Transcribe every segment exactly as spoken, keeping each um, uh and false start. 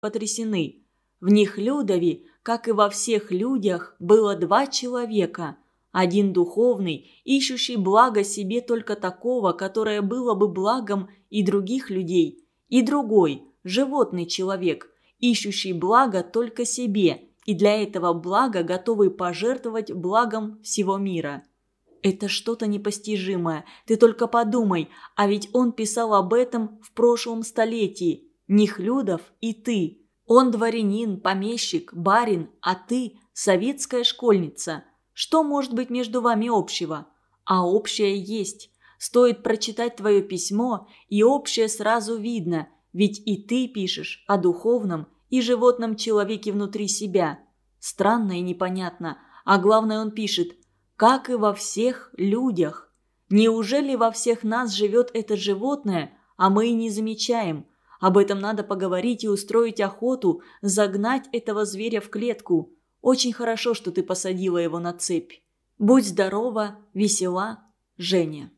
потрясены. В Нехлюдове, как и во всех людях, было два человека. Один духовный, ищущий благо себе только такого, которое было бы благом и других людей, и другой, животный человек, ищущий благо только себе, и для этого блага готовый пожертвовать благом всего мира. Это что-то непостижимое, ты только подумай, а ведь он писал об этом в прошлом столетии. Нехлюдов и ты. Он дворянин, помещик, барин, а ты советская школьница. Что может быть между вами общего? А общее есть. Стоит прочитать твое письмо, и общее сразу видно, ведь и ты пишешь о духовном и животном человеке внутри себя. Странно и непонятно, а главное он пишет, как и во всех людях. Неужели во всех нас живет это животное, а мы и не замечаем? Об этом надо поговорить и устроить охоту, загнать этого зверя в клетку. Очень хорошо, что ты посадила его на цепь. Будь здорова, весела, Женя.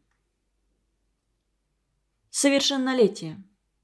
Совершеннолетие.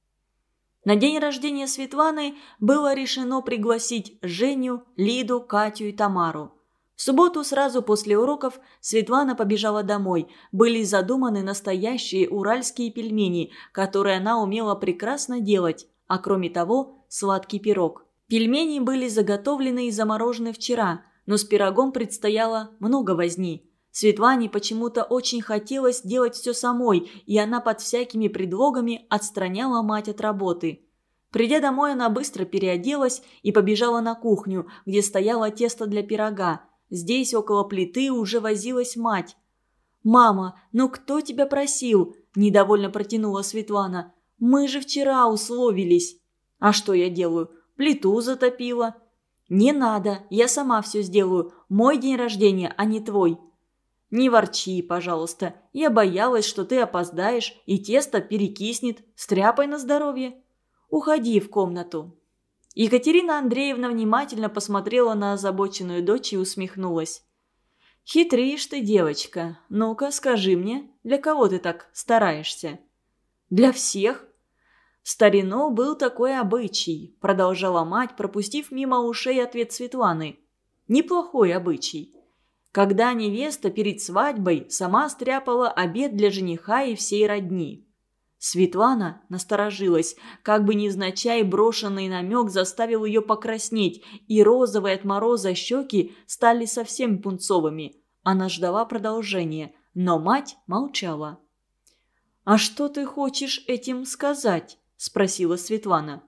На день рождения Светланы было решено пригласить Женю, Лиду, Катю и Тамару. В субботу сразу после уроков Светлана побежала домой. Были задуманы настоящие уральские пельмени, которые она умела прекрасно делать, а кроме того сладкий пирог. Пельмени были заготовлены и заморожены вчера, но с пирогом предстояло много возни. Светлане почему-то очень хотелось делать все самой, и она под всякими предлогами отстраняла мать от работы. Придя домой, она быстро переоделась и побежала на кухню, где стояло тесто для пирога. Здесь, около плиты, уже возилась мать. «Мама, ну кто тебя просил?» – недовольно протянула Светлана. «Мы же вчера условились». «А что я делаю? Плиту затопила». «Не надо, я сама все сделаю. Мой день рождения, а не твой». «Не ворчи, пожалуйста. Я боялась, что ты опоздаешь, и тесто перекиснет. Стряпай на здоровье. Уходи в комнату». Екатерина Андреевна внимательно посмотрела на озабоченную дочь и усмехнулась. «Хитришь ты, девочка. Ну-ка, скажи мне, для кого ты так стараешься?» «Для всех». «В старину был такой обычай», – продолжала мать, пропустив мимо ушей ответ Светланы. «Неплохой обычай. Когда невеста перед свадьбой сама стряпала обед для жениха и всей родни». Светлана насторожилась, как бы невзначай брошенный намек заставил ее покраснеть, и розовые от мороза щеки стали совсем пунцовыми. Она ждала продолжения, но мать молчала. «А что ты хочешь этим сказать?» – спросила Светлана.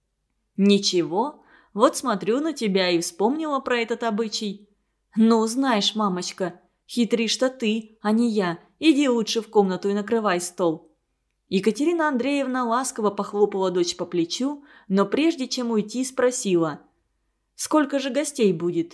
«Ничего, вот смотрю на тебя и вспомнила про этот обычай». «Ну, знаешь, мамочка, хитришь-то ты, а не я. Иди лучше в комнату и накрывай стол». Екатерина Андреевна ласково похлопала дочь по плечу, но прежде чем уйти, спросила: «Сколько же гостей будет?»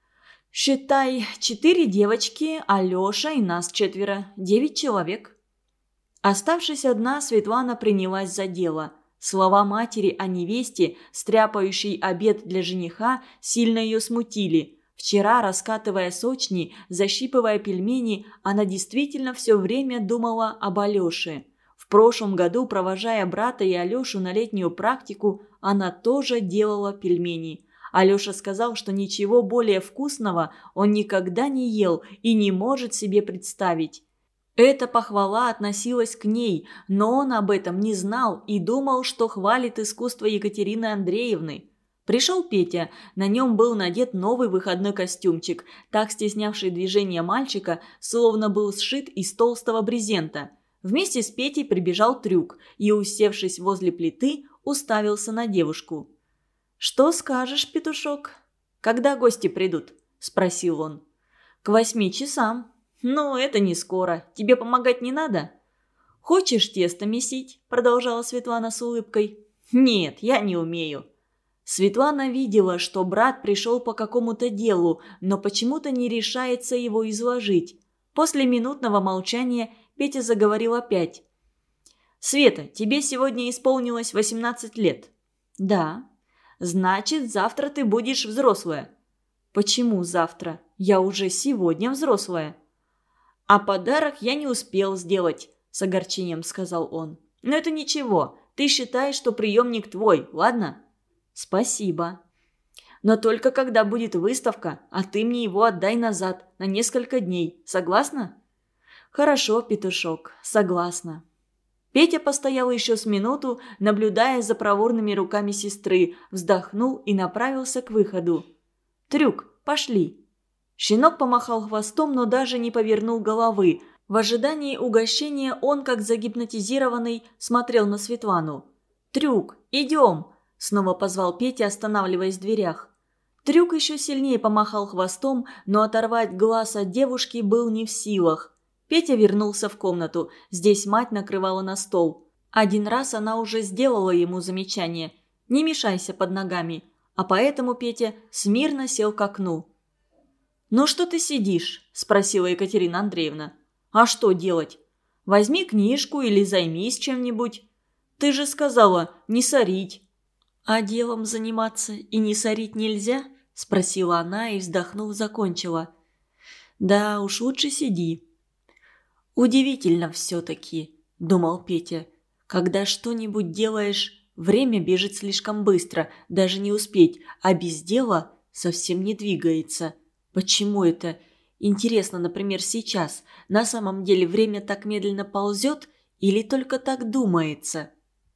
«Считай, четыре девочки, Алеша и нас четверо, девять человек». Оставшись одна, Светлана принялась за дело. Слова матери о невесте, стряпающей обед для жениха, сильно ее смутили. Вчера, раскатывая сочни, защипывая пельмени, она действительно все время думала об Алёше. В прошлом году, провожая брата и Алешу на летнюю практику, она тоже делала пельмени. Алеша сказал, что ничего более вкусного он никогда не ел и не может себе представить. Эта похвала относилась к ней, но он об этом не знал и думал, что хвалит искусство Екатерины Андреевны. Пришел Петя, на нем был надет новый выходной костюмчик, так стеснявший движения мальчика, словно был сшит из толстого брезента. Вместе с Петей прибежал Трюк и, усевшись возле плиты, уставился на девушку. «Что скажешь, петушок? Когда гости придут?» – спросил он. «К восьми часам». «Ну, это не скоро. Тебе помогать не надо?» «Хочешь тесто месить?» – продолжала Светлана с улыбкой. «Нет, я не умею». Светлана видела, что брат пришел по какому-то делу, но почему-то не решается его изложить. После минутного молчания Петя заговорил опять. «Света, тебе сегодня исполнилось восемнадцать лет». «Да». «Значит, завтра ты будешь взрослая». «Почему завтра? Я уже сегодня взрослая». «А подарок я не успел сделать», – с огорчением сказал он. «Но это ничего. Ты считай, что приемник твой, ладно?» «Спасибо. Но только когда будет выставка, а ты мне его отдай назад на несколько дней. Согласна?» «Хорошо, петушок, согласна». Петя постоял еще с минуту, наблюдая за проворными руками сестры, вздохнул и направился к выходу. «Трюк, пошли!» Щенок помахал хвостом, но даже не повернул головы. В ожидании угощения он, как загипнотизированный, смотрел на Светлану. «Трюк, идем!» – снова позвал Петя, останавливаясь в дверях. Трюк еще сильнее помахал хвостом, но оторвать глаз от девушки был не в силах. Петя вернулся в комнату. Здесь мать накрывала на стол. Один раз она уже сделала ему замечание: «Не мешайся под ногами», а поэтому Петя смирно сел к окну. «Ну что ты сидишь?» – спросила Екатерина Андреевна. «А что делать? Возьми книжку или займись чем-нибудь. Ты же сказала не сорить». «А делом заниматься и не сорить нельзя?» – спросила она и, вздохнув, закончила. «Да уж, лучше сиди». «Удивительно все-таки», – думал Петя. «Когда что-нибудь делаешь, время бежит слишком быстро, даже не успеть, а без дела совсем не двигается. Почему это? Интересно, например, сейчас. На самом деле время так медленно ползет или только так думается?»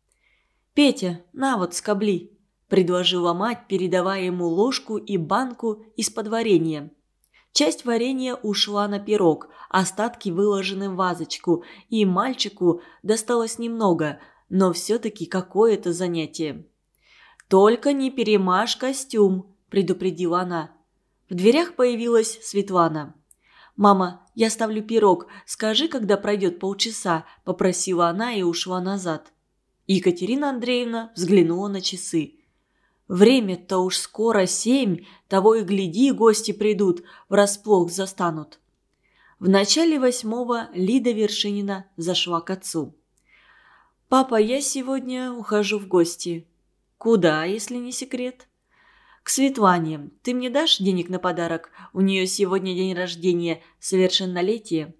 «Петя, на вот, скобли», – предложила мать, передавая ему ложку и банку из-под варенья. Часть варенья ушла на пирог, остатки выложены в вазочку, и мальчику досталось немного, но все-таки какое-то занятие. «Только не перемажь костюм», – предупредила она. В дверях появилась Светлана. «Мама, я ставлю пирог, скажи, когда пройдет полчаса», – попросила она и ушла назад. Екатерина Андреевна взглянула на часы. «Время-то уж скоро семь, того и гляди, гости придут, врасплох застанут». В начале восьмого Лида Вершинина зашла к отцу. «Папа, я сегодня ухожу в гости». «Куда, если не секрет?» «К Светлане. Ты мне дашь денег на подарок? У нее сегодня день рождения, совершеннолетие».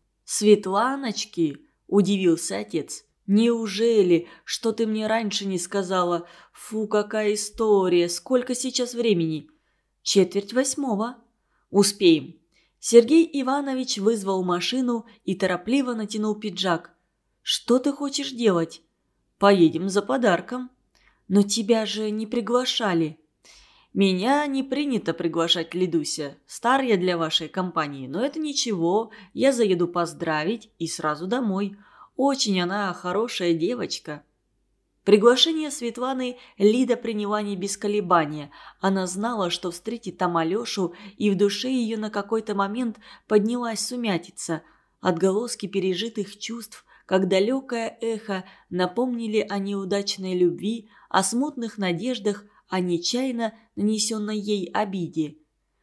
«Светланочки?» – удивился отец. «Неужели? Что ты мне раньше не сказала? Фу, какая история! Сколько сейчас времени?» «Четверть восьмого». «Успеем». Сергей Иванович вызвал машину и торопливо натянул пиджак. «Что ты хочешь делать?» «Поедем за подарком». «Но тебя же не приглашали». «Меня не принято приглашать, Лидуся. Стар я для вашей компании, но это ничего. Я заеду поздравить и сразу домой. Очень она хорошая девочка». Приглашение Светланы Лида приняла не без колебания. Она знала, что встретит там Алешу, и в душе ее на какой-то момент поднялась сумятица. Отголоски пережитых чувств, как далекое эхо, напомнили о неудачной любви, о смутных надеждах, о нечаянно нанесенной ей обиде.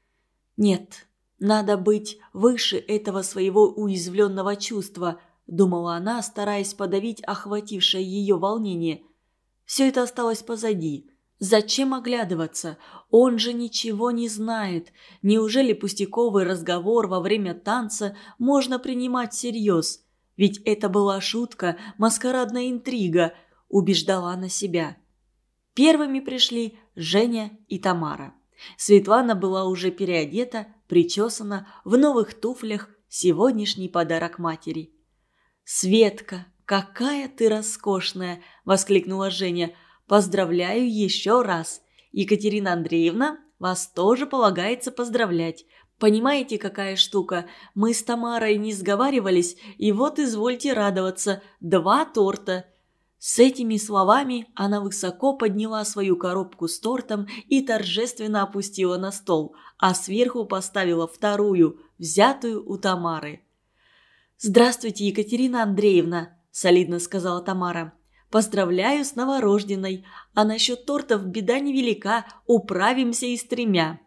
«Нет, надо быть выше этого своего уязвленного чувства», – думала она, стараясь подавить охватившее ее волнение. Все это осталось позади. Зачем оглядываться? Он же ничего не знает. Неужели пустяковый разговор во время танца можно принимать всерьез? Ведь это была шутка, маскарадная интрига, убеждала она себя. Первыми пришли Женя и Тамара. Светлана была уже переодета, причесана, в новых туфлях, сегодняшний подарок матери. «Светка, какая ты роскошная!» – воскликнула Женя. «Поздравляю еще раз! Екатерина Андреевна, вас тоже полагается поздравлять. Понимаете, какая штука? Мы с Тамарой не сговаривались, и вот извольте радоваться. Два торта!» С этими словами она высоко подняла свою коробку с тортом и торжественно опустила на стол, а сверху поставила вторую, взятую у Тамары. «Здравствуйте, Екатерина Андреевна», – солидно сказала Тамара. «Поздравляю с новорожденной, а насчет тортов беда невелика, управимся и с тремя».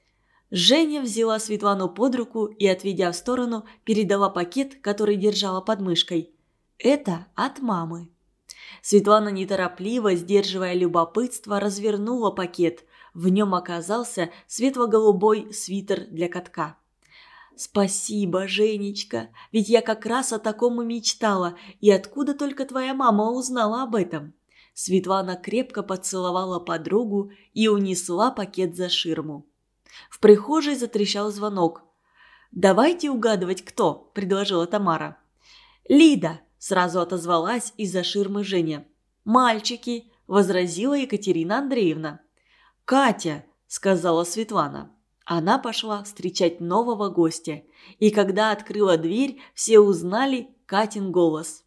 Женя взяла Светлану под руку и, отведя в сторону, передала пакет, который держала под мышкой. «Это от мамы». Светлана неторопливо, сдерживая любопытство, развернула пакет. В нем оказался светло-голубой свитер для катка. «Спасибо, Женечка, ведь я как раз о таком и мечтала. И откуда только твоя мама узнала об этом?» Светлана крепко поцеловала подругу и унесла пакет за ширму. В прихожей затрещал звонок. «Давайте угадывать, кто», – предложила Тамара. «Лида», – сразу отозвалась из-за ширмы Женя. «Мальчики», – возразила Екатерина Андреевна. «Катя», – сказала Светлана. Она пошла встречать нового гостя, и когда открыла дверь, все узнали Катин голос.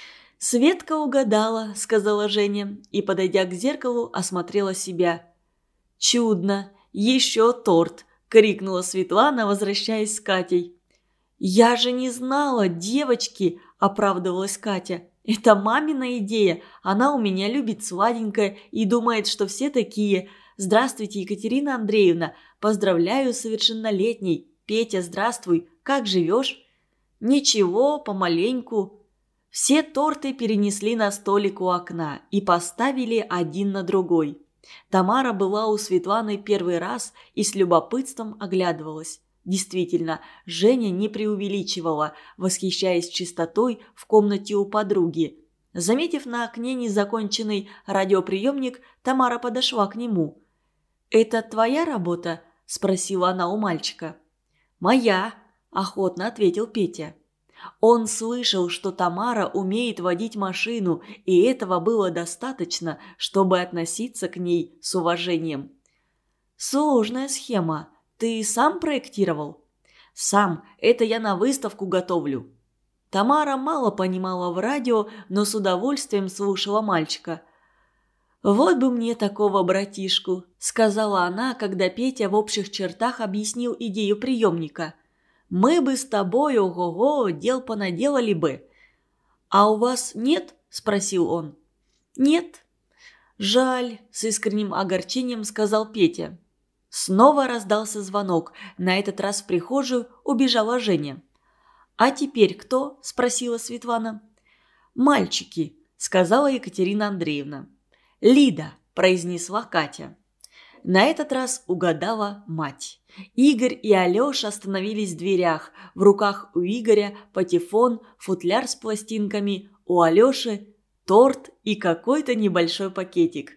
«Светка угадала», – сказала Женя, и, подойдя к зеркалу, осмотрела себя. «Чудно! Еще торт!» – крикнула Светлана, возвращаясь с Катей. «Я же не знала, девочки!» – оправдывалась Катя. «Это мамина идея. Она у меня любит сладенькое и думает, что все такие. Здравствуйте, Екатерина Андреевна. Поздравляю с совершеннолетней. Петя, здравствуй. Как живешь?» «Ничего, помаленьку». Все торты перенесли на столик у окна и поставили один на другой. Тамара была у Светланы первый раз и с любопытством оглядывалась. Действительно, Женя не преувеличивала, восхищаясь чистотой в комнате у подруги. Заметив на окне незаконченный радиоприемник, Тамара подошла к нему. «Это твоя работа?» – спросила она у мальчика. «Моя», – охотно ответил Петя. Он слышал, что Тамара умеет водить машину, и этого было достаточно, чтобы относиться к ней с уважением. «Сложная схема. Ты сам проектировал?» «Сам. Это я на выставку готовлю». Тамара мало понимала в радио, но с удовольствием слушала мальчика. «Вот бы мне такого братишку», – сказала она, когда Петя в общих чертах объяснил идею приемника. «Мы бы с тобой, ого-го, дел понаделали бы». «А у вас нет?» – спросил он. «Нет». «Жаль», – с искренним огорчением сказал Петя. Снова раздался звонок. На этот раз в прихожую убежала Женя. «А теперь кто?» – спросила Светлана. «Мальчики», – сказала Екатерина Андреевна. «Лида», – произнесла Катя. На этот раз угадала мать. Игорь и Алеша остановились в дверях. В руках у Игоря патефон, футляр с пластинками, у Алеши торт и какой-то небольшой пакетик.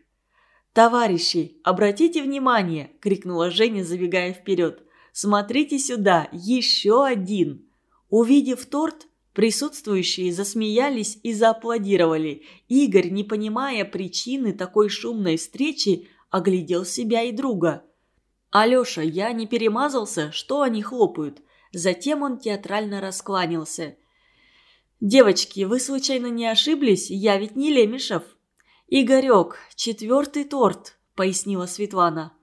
«Товарищи, обратите внимание!» – крикнула Женя, забегая вперед. «Смотрите сюда, еще один!» Увидев торт, присутствующие засмеялись и зааплодировали. Игорь, не понимая причины такой шумной встречи, оглядел себя и друга. «Алеша, я не перемазался? Что они хлопают?» Затем он театрально раскланялся. «Девочки, вы случайно не ошиблись? Я ведь не Лемешев». «Игорек, четвертый торт», — пояснила Светлана.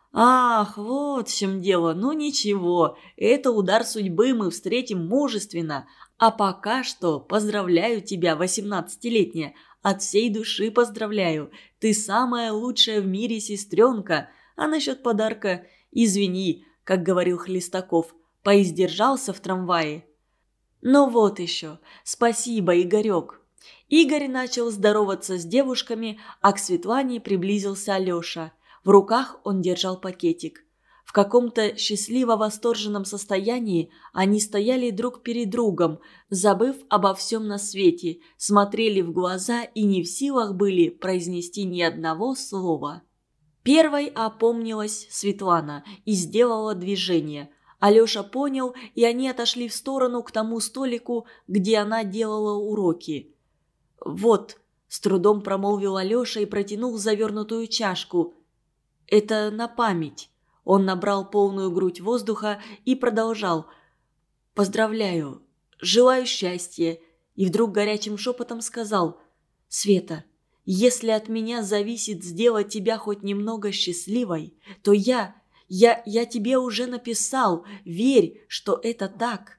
«Ах, вот в чем дело. Ну ничего, это удар судьбы, мы встретим мужественно. А пока что поздравляю тебя, восемнадцатилетняя. От всей души поздравляю. Ты самая лучшая в мире сестренка. А насчет подарка, извини, как говорил Хлестаков, поиздержался в трамвае». «Ну вот еще. Спасибо, Игорек». Игорь начал здороваться с девушками, а к Светлане приблизился Алеша. В руках он держал пакетик. В каком-то счастливо-восторженном состоянии они стояли друг перед другом, забыв обо всем на свете, смотрели в глаза и не в силах были произнести ни одного слова. Первой опомнилась Светлана и сделала движение. Алеша понял, и они отошли в сторону к тому столику, где она делала уроки. «Вот», – с трудом промолвил Алеша и протянул завернутую чашку. «Это на память». Он набрал полную грудь воздуха и продолжал. «Поздравляю, желаю счастья». И вдруг горячим шепотом сказал: «Света, если от меня зависит сделать тебя хоть немного счастливой, то я, я, я тебе уже написал, верь, что это так».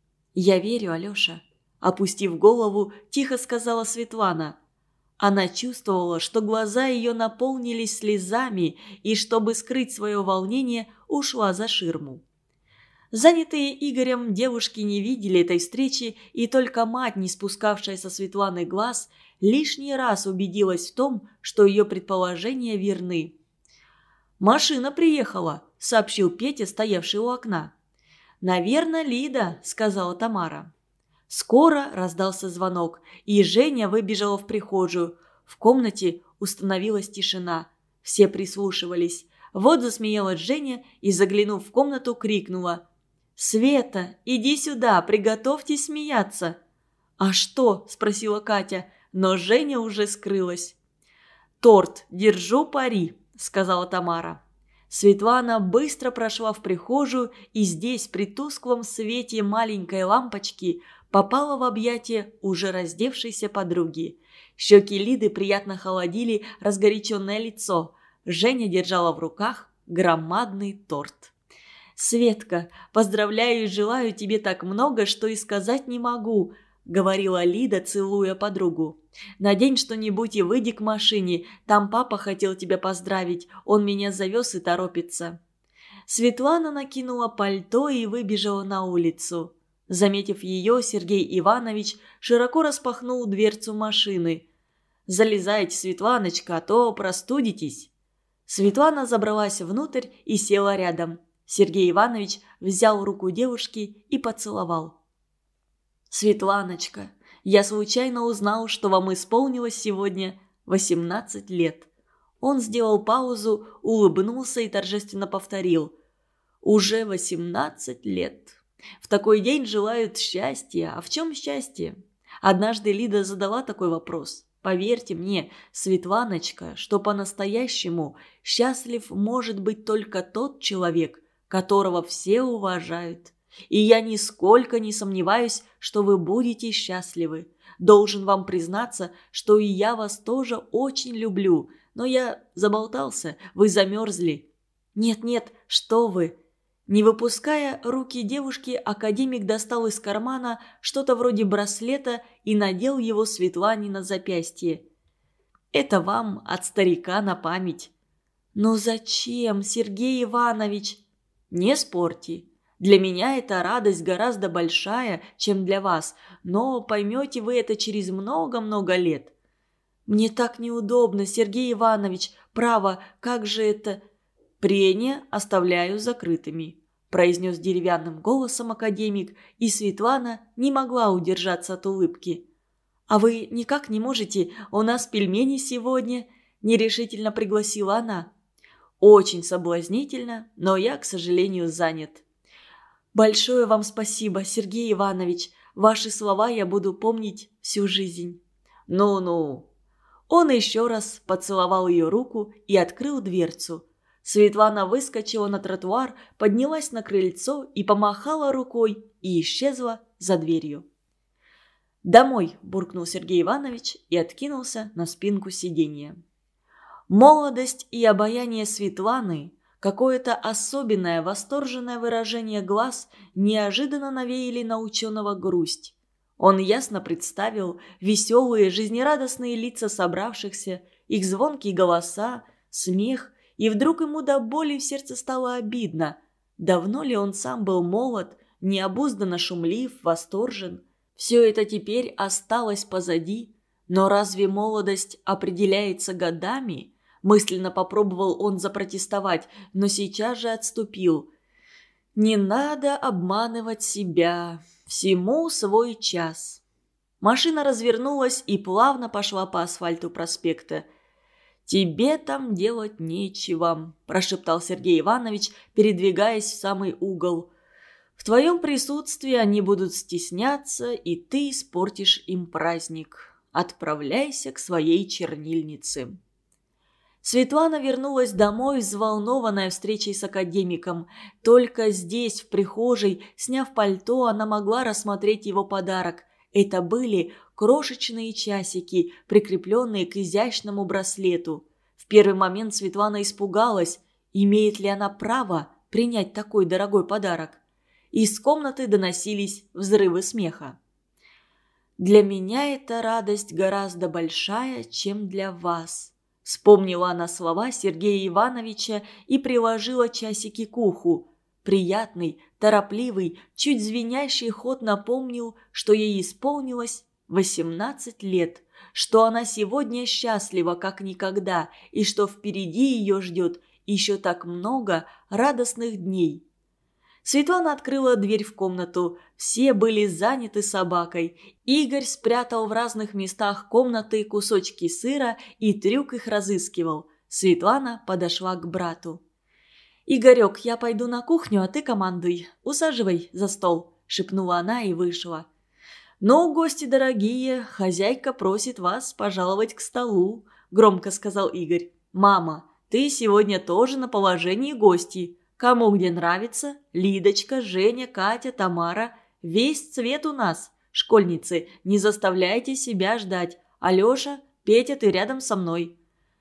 «Я верю, Алеша», – опустив голову, тихо сказала Светлана. Она чувствовала, что глаза ее наполнились слезами, и, чтобы скрыть свое волнение, ушла за ширму. Занятые Игорем девушки не видели этой встречи, и только мать, не спускавшая со Светланы глаз, лишний раз убедилась в том, что ее предположения верны. «Машина приехала», – сообщил Петя, стоявший у окна. «Наверное, Лида», – сказала Тамара. Скоро раздался звонок, и Женя выбежала в прихожую. В комнате установилась тишина. Все прислушивались. Вот засмеялась Женя и, заглянув в комнату, крикнула: «Света, иди сюда, приготовьтесь смеяться!» «А что?» – спросила Катя, но Женя уже скрылась. «Торт, держу пари», – сказала Тамара. Светлана быстро прошла в прихожую и здесь, при тусклом свете маленькой лампочки, попала в объятия уже раздевшейся подруги. Щеки Лиды приятно холодили разгоряченное лицо. Женя держала в руках громадный торт. «Светка, поздравляю и желаю тебе так много, что и сказать не могу», — говорила Лида, целуя подругу. «Надень что-нибудь и выйди к машине. Там папа хотел тебя поздравить. Он меня завез и торопится». Светлана накинула пальто и выбежала на улицу. Заметив ее, Сергей Иванович широко распахнул дверцу машины. «Залезайте, Светланочка, а то простудитесь». Светлана забралась внутрь и села рядом. Сергей Иванович взял руку девушки и поцеловал. «Светланочка, я случайно узнал, что вам исполнилось сегодня восемнадцать лет». Он сделал паузу, улыбнулся и торжественно повторил: «Уже восемнадцать лет. В такой день желают счастья. А в чем счастье?» Однажды Лида задала такой вопрос. Поверьте мне, Светланочка, что по-настоящему счастлив может быть только тот человек, которого все уважают. И я нисколько не сомневаюсь, что вы будете счастливы. Должен вам признаться, что и я вас тоже очень люблю, но я заболтался, вы замерзли». «Нет-нет, что вы!» Не выпуская руки девушки, академик достал из кармана что-то вроде браслета и надел его Светлане на запястье. «Это вам от старика на память». «Но зачем, Сергей Иванович?» «Не спорьте. Для меня эта радость гораздо большая, чем для вас, но поймете вы это через много-много лет». «Мне так неудобно, Сергей Иванович. Право, как же это...» «Прения оставляю закрытыми», – произнес деревянным голосом академик, и Светлана не могла удержаться от улыбки. «А вы никак не можете? У нас пельмени сегодня», – нерешительно пригласила она. «Очень соблазнительно, но я, к сожалению, занят». «Большое вам спасибо, Сергей Иванович. Ваши слова я буду помнить всю жизнь». «Ну-ну». Он еще раз поцеловал ее руку и открыл дверцу. Светлана выскочила на тротуар, поднялась на крыльцо и помахала рукой и исчезла за дверью. «Домой!» – буркнул Сергей Иванович и откинулся на спинку сиденья. Молодость и обаяние Светланы, какое-то особенное восторженное выражение глаз неожиданно навеяли на ученого грусть. Он ясно представил веселые, жизнерадостные лица собравшихся, их звонкие голоса, смех, и вдруг ему до боли в сердце стало обидно. Давно ли он сам был молод, необузданно шумлив, восторжен? Все это теперь осталось позади. Но разве молодость определяется годами? Мысленно попробовал он запротестовать, но сейчас же отступил. Не надо обманывать себя. Всему свой час. Машина развернулась и плавно пошла по асфальту проспекта. «Тебе там делать нечего», – прошептал Сергей Иванович, передвигаясь в самый угол. «В твоем присутствии они будут стесняться, и ты испортишь им праздник. Отправляйся к своей чернильнице». Светлана вернулась домой, взволнованная встречей с академиком. Только здесь, в прихожей, сняв пальто, она могла рассмотреть его подарок. Это были крошечные часики, прикрепленные к изящному браслету. В первый момент Светлана испугалась, имеет ли она право принять такой дорогой подарок. Из комнаты доносились взрывы смеха. «Для меня эта радость гораздо большая, чем для вас», — вспомнила она слова Сергея Ивановича и приложила часики к уху. Приятный, торопливый, чуть звенящий ход напомнил, что ей исполнилось восемнадцать лет, что она сегодня счастлива как никогда и что впереди ее ждет еще так много радостных дней. Светлана открыла дверь в комнату. Все были заняты собакой. Игорь спрятал в разных местах комнаты кусочки сыра и трюк их разыскивал. Светлана подошла к брату. «Игорек, я пойду на кухню, а ты командуй. Усаживай за стол», – шепнула она и вышла. «Ну, гости дорогие, хозяйка просит вас пожаловать к столу», – громко сказал Игорь. «Мама, ты сегодня тоже на положении гостей. Кому где нравится? Лидочка, Женя, Катя, Тамара. Весь цвет у нас. Школьницы, не заставляйте себя ждать. Алеша, Петя, ты рядом со мной».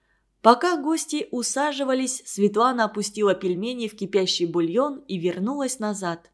Пока гости усаживались, Светлана опустила пельмени в кипящий бульон и вернулась назад.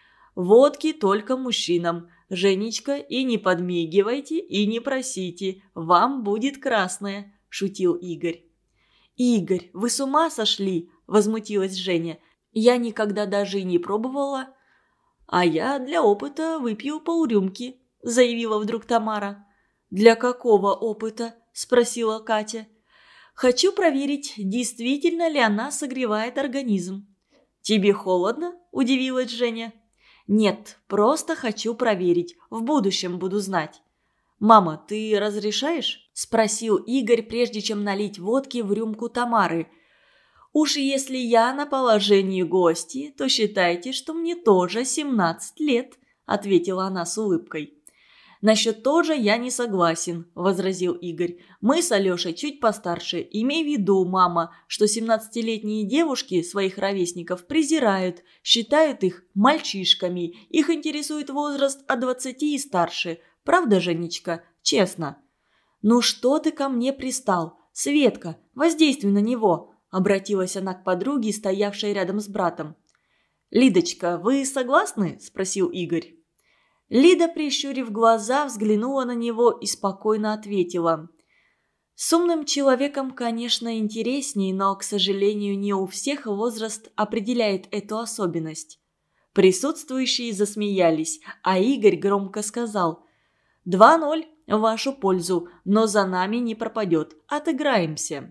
«Водки только мужчинам. Женечка, и не подмигивайте, и не просите. Вам будет красное», – шутил Игорь. «Игорь, вы с ума сошли?» – возмутилась Женя. «Я никогда даже и не пробовала». «А я для опыта выпью полрюмки», – заявила вдруг Тамара. «Для какого опыта?» – спросила Катя. «Хочу проверить, действительно ли она согревает организм». «Тебе холодно?» – удивилась Женя. «Нет, просто хочу проверить. В будущем буду знать». «Мама, ты разрешаешь?» – спросил Игорь, прежде чем налить водки в рюмку Тамары. «Уж если я на положении гости, то считайте, что мне тоже семнадцать лет», – ответила она с улыбкой. «Насчет тоже я не согласен», – возразил Игорь. «Мы с Алешей чуть постарше. Имей в виду, мама, что семнадцатилетние девушки своих ровесников презирают, считают их мальчишками. Их интересует возраст от двадцати и старше. Правда, Женечка? Честно». «Ну что ты ко мне пристал? Светка, воздействуй на него», – обратилась она к подруге, стоявшей рядом с братом. «Лидочка, вы согласны?» – спросил Игорь. Лида, прищурив глаза, взглянула на него и спокойно ответила. «С умным человеком, конечно, интересней, но, к сожалению, не у всех возраст определяет эту особенность». Присутствующие засмеялись, а Игорь громко сказал: «Два ноль в вашу пользу, но за нами не пропадет. Отыграемся».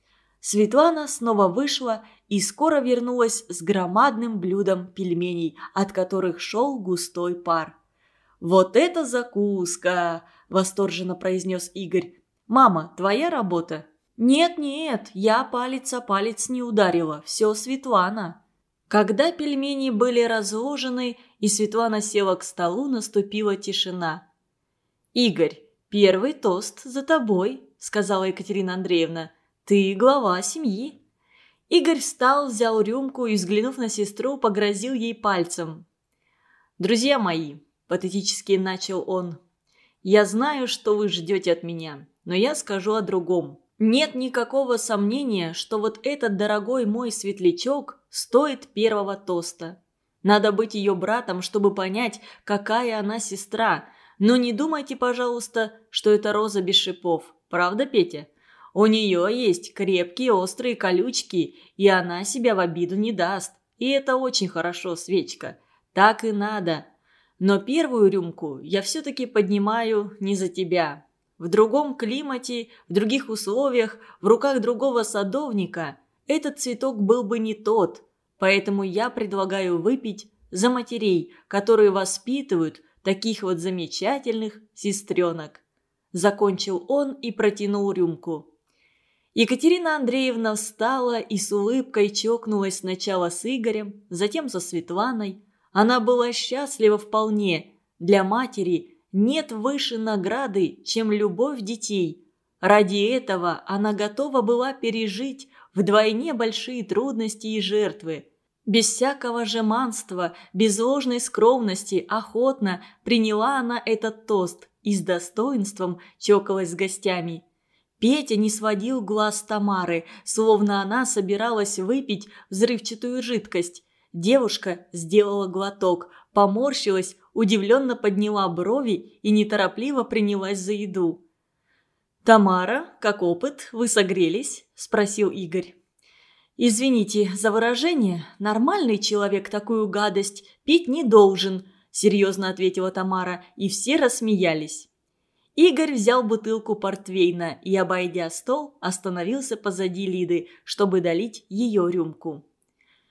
Светлана снова вышла и скоро вернулась с громадным блюдом пельменей, от которых шел густой пар. «Вот это закуска!» – восторженно произнес Игорь. «Мама, твоя работа?» «Нет-нет, я палец о палец не ударила. Все Светлана». Когда пельмени были разложены и Светлана села к столу, наступила тишина. «Игорь, первый тост за тобой», – сказала Екатерина Андреевна. «Ты глава семьи». Игорь встал, взял рюмку и, взглянув на сестру, погрозил ей пальцем. «Друзья мои», – патетически начал он, – «я знаю, что вы ждете от меня, но я скажу о другом. Нет никакого сомнения, что вот этот дорогой мой светлячок стоит первого тоста. Надо быть ее братом, чтобы понять, какая она сестра. Но не думайте, пожалуйста, что это роза без шипов. Правда, Петя? У нее есть крепкие острые колючки, и она себя в обиду не даст. И это очень хорошо, Свечка. Так и надо. Но первую рюмку я все-таки поднимаю не за тебя. В другом климате, в других условиях, в руках другого садовника этот цветок был бы не тот. Поэтому я предлагаю выпить за матерей, которые воспитывают таких вот замечательных сестренок». Закончил он и протянул рюмку. Екатерина Андреевна встала и с улыбкой чокнулась сначала с Игорем, затем со Светланой. Она была счастлива вполне. Для матери нет выше награды, чем любовь детей. Ради этого она готова была пережить вдвойне большие трудности и жертвы. Без всякого жеманства, без ложной скромности, охотно приняла она этот тост и с достоинством чокалась с гостями. Петя не сводил глаз с Тамары, словно она собиралась выпить взрывчатую жидкость. Девушка сделала глоток, поморщилась, удивленно подняла брови и неторопливо принялась за еду. «Тамара, как опыт, вы согрелись?» – спросил Игорь. «Извините за выражение, нормальный человек такую гадость пить не должен», – серьезно ответила Тамара, и все рассмеялись. Игорь взял бутылку портвейна и, обойдя стол, остановился позади Лиды, чтобы долить ее рюмку.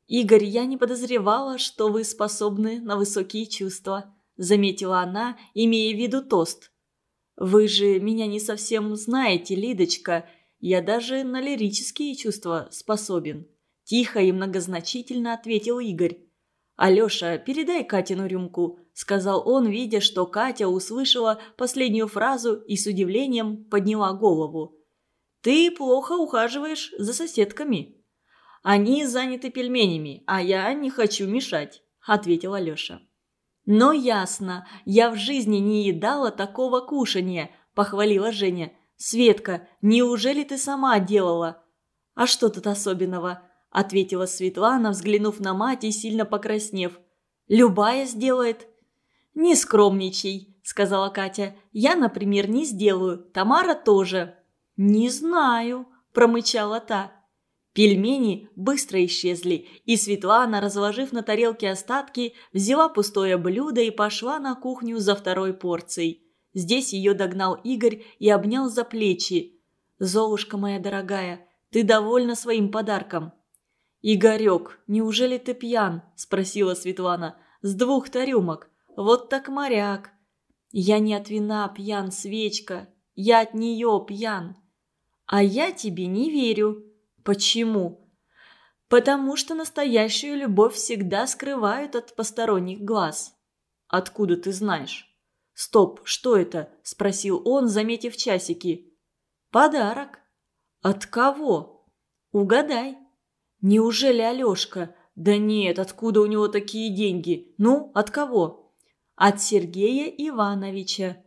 «Игорь, я не подозревала, что вы способны на высокие чувства», – заметила она, имея в виду тост. «Вы же меня не совсем знаете, Лидочка. Я даже на лирические чувства способен», – тихо и многозначительно ответил Игорь. «Алеша, передай Катину рюмку», – сказал он, видя, что Катя услышала последнюю фразу и с удивлением подняла голову. «Ты плохо ухаживаешь за соседками». «Они заняты пельменями, а я не хочу мешать», – ответил Алеша. «Но ясно, я в жизни не едала такого кушанья», – похвалила Женя. «Светка, неужели ты сама делала?» «А что тут особенного?» – ответила Светлана, взглянув на мать и сильно покраснев. «Любая сделает». «Не скромничай», – сказала Катя. «Я, например, не сделаю, Тамара тоже». «Не знаю», – промычала та. Пельмени быстро исчезли, и Светлана, разложив на тарелке остатки, взяла пустое блюдо и пошла на кухню за второй порцией. Здесь ее догнал Игорь и обнял за плечи. «Золушка моя дорогая, ты довольна своим подарком?» «Игорек, неужели ты пьян?» – спросила Светлана. «С двух-то рюмок. Вот так моряк». «Я не от вина пьян, Свечка. Я от нее пьян». «А я тебе не верю». «Почему?» «Потому что настоящую любовь всегда скрывают от посторонних глаз». «Откуда ты знаешь?» «Стоп, что это?» – спросил он, заметив часики. «Подарок». «От кого?» «Угадай». «Неужели Алешка?» «Да нет, откуда у него такие деньги? Ну, от кого?» «От Сергея Ивановича».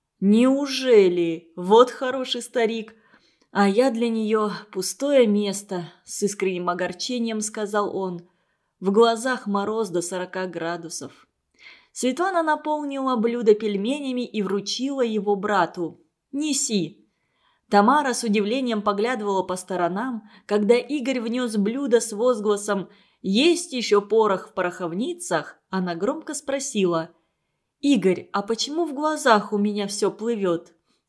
«Неужели? Вот хороший старик». «А я для нее пустое место», – с искренним огорчением сказал он. «В глазах мороз до сорока градусов». Светлана наполнила блюдо пельменями и вручила его брату. «Неси». Тамара с удивлением поглядывала по сторонам, когда Игорь внес блюдо с возгласом «Есть еще порох в пороховницах?» Она громко спросила: «Игорь, а почему в глазах у меня все плывет?»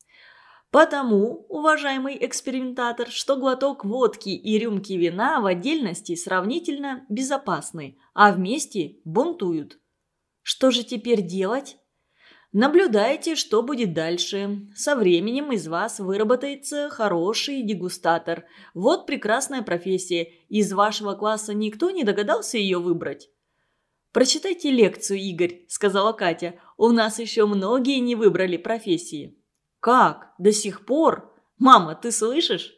«Потому, уважаемый экспериментатор, что глоток водки и рюмки вина в отдельности сравнительно безопасны, а вместе бунтуют». «Что же теперь делать?» «Наблюдайте, что будет дальше. Со временем из вас выработается хороший дегустатор. Вот прекрасная профессия. Из вашего класса никто не догадался ее выбрать?» «Прочитайте лекцию, Игорь», – сказала Катя. «У нас еще многие не выбрали профессии». «Как? До сих пор? Мама, ты слышишь?»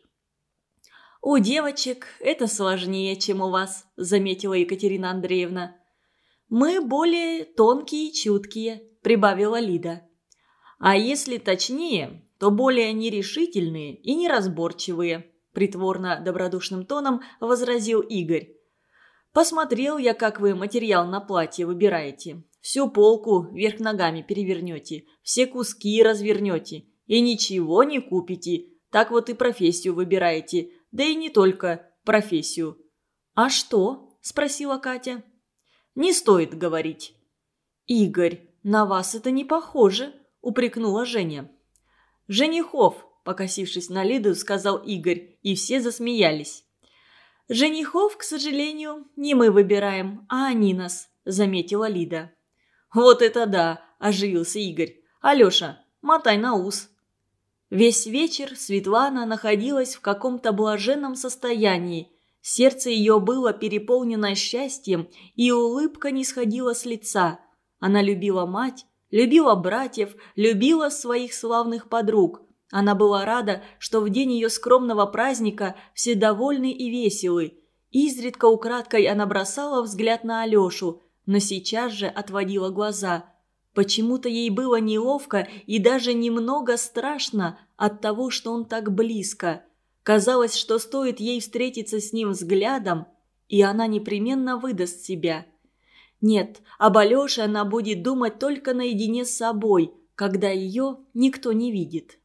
«У девочек это сложнее, чем у вас», – заметила Екатерина Андреевна. «Мы более тонкие и чуткие», – прибавила Лида. «А если точнее, то более нерешительные и неразборчивые», – притворно добродушным тоном возразил Игорь. «Посмотрел я, как вы материал на платье выбираете. Всю полку вверх ногами перевернете, все куски развернете и ничего не купите. Так вот и профессию выбираете, да и не только профессию». «А что?» – спросила Катя. «Не стоит говорить». «Игорь, на вас это не похоже», – упрекнула Женя. «Женихов», – покосившись на Лиду, сказал Игорь, и все засмеялись. «Женихов, к сожалению, не мы выбираем, а они нас», – заметила Лида. «Вот это да!» – оживился Игорь. «Алеша, мотай на ус». Весь вечер Светлана находилась в каком-то блаженном состоянии. Сердце ее было переполнено счастьем, и улыбка не сходила с лица. Она любила мать, любила братьев, любила своих славных подруг. Она была рада, что в день ее скромного праздника все довольны и веселы. Изредка украдкой она бросала взгляд на Алешу, но сейчас же отводила глаза. Почему-то ей было неловко и даже немного страшно от того, что он так близко. Казалось, что стоит ей встретиться с ним взглядом, и она непременно выдаст себя. Нет, об Алёше она будет думать только наедине с собой, когда ее никто не видит.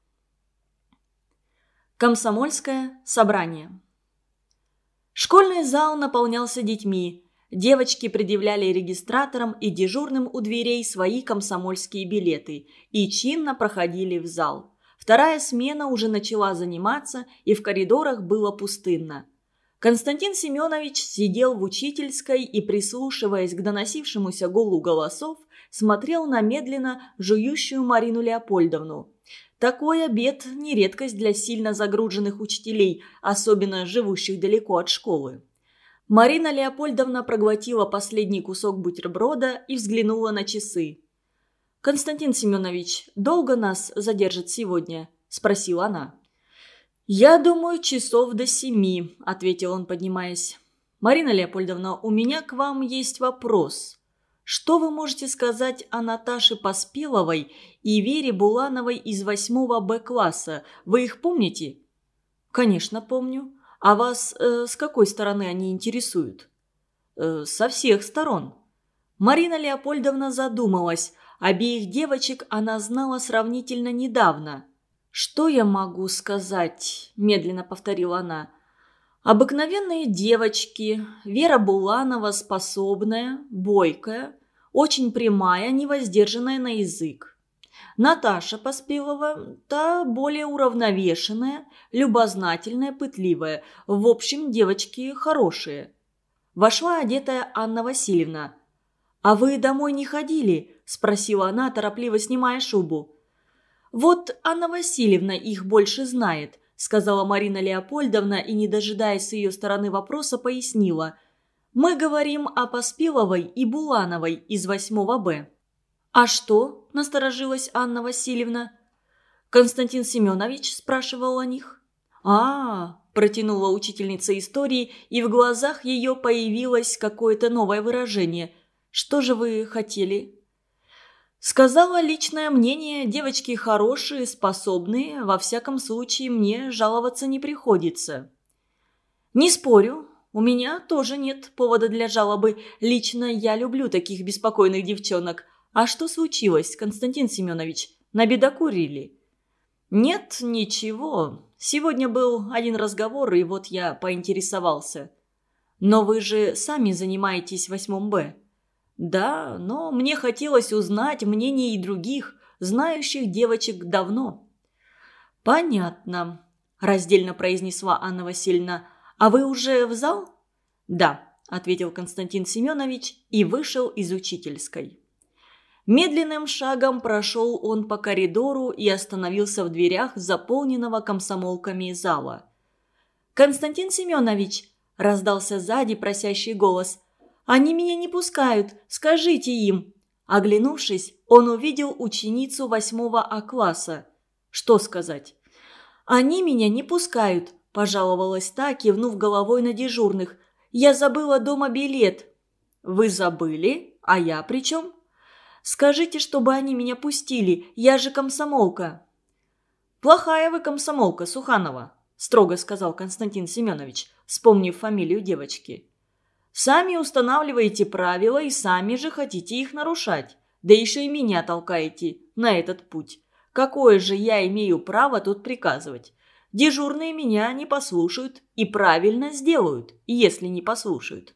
Комсомольское собрание. Школьный зал наполнялся детьми. Девочки предъявляли регистраторам и дежурным у дверей свои комсомольские билеты и чинно проходили в зал. Вторая смена уже начала заниматься, и в коридорах было пустынно. Константин Семенович сидел в учительской и, прислушиваясь к доносившемуся гулу голосов, смотрел на медленно жующую Марину Леопольдовну. Такой обед – не редкость для сильно загруженных учителей, особенно живущих далеко от школы. Марина Леопольдовна проглотила последний кусок бутерброда и взглянула на часы. «Константин Семенович, долго нас задержит сегодня?» – спросила она. «Я думаю, часов до семи», – ответил он, поднимаясь. «Марина Леопольдовна, у меня к вам есть вопрос. Что вы можете сказать о Наташе Поспеловой и Вере Булановой из восьмого Б класса? Вы их помните?» «Конечно, помню. А вас э, с какой стороны они интересуют?» э, «Со всех сторон». Марина Леопольдовна задумалась. Обеих девочек она знала сравнительно недавно. «Что я могу сказать?» – медленно повторила она. «Обыкновенные девочки. Вера Буланова способная, бойкая, очень прямая, невоздержанная на язык. Наташа Поспелова – та более уравновешенная, любознательная, пытливая. В общем, девочки хорошие». Вошла одетая Анна Васильевна. «А вы домой не ходили?» – спросила она, торопливо снимая шубу. «Вот Анна Васильевна их больше знает», – сказала Марина Леопольдовна и, не дожидаясь с ее стороны вопроса, пояснила. «Мы говорим о Поспеловой и Булановой из восьмого Б». «А что?» – насторожилась Анна Васильевна. «Константин Семенович спрашивал о них». «А-а-а», – протянула учительница истории, и в глазах ее появилось какое-то новое выражение. «Что же вы хотели?» «Сказала личное мнение, девочки хорошие, способные, во всяком случае мне жаловаться не приходится». «Не спорю, у меня тоже нет повода для жалобы, лично я люблю таких беспокойных девчонок. А что случилось, Константин Семенович, набедокурили?» «Нет, ничего, сегодня был один разговор, и вот я поинтересовался». «Но вы же сами занимаетесь восьмым Б». «Да, но мне хотелось узнать мнение и других, знающих девочек давно». «Понятно», – раздельно произнесла Анна Васильевна. «А вы уже в зал?» «Да», – ответил Константин Семенович и вышел из учительской. Медленным шагом прошел он по коридору и остановился в дверях заполненного комсомолками зала. «Константин Семенович», – раздался сзади просящий голос, – «они меня не пускают, скажите им». Оглянувшись, он увидел ученицу восьмого А класса. Что сказать? «Они меня не пускают», – пожаловалась та, кивнув головой на дежурных. «Я забыла дома билет». «Вы забыли? А я при чем?» «Скажите, чтобы они меня пустили, я же комсомолка». «Плохая вы комсомолка, Суханова», – строго сказал Константин Семенович, вспомнив фамилию девочки. «Сами устанавливаете правила и сами же хотите их нарушать. Да еще и меня толкаете на этот путь. Какое же я имею право тут приказывать? Дежурные меня не послушают и правильно сделают, если не послушают».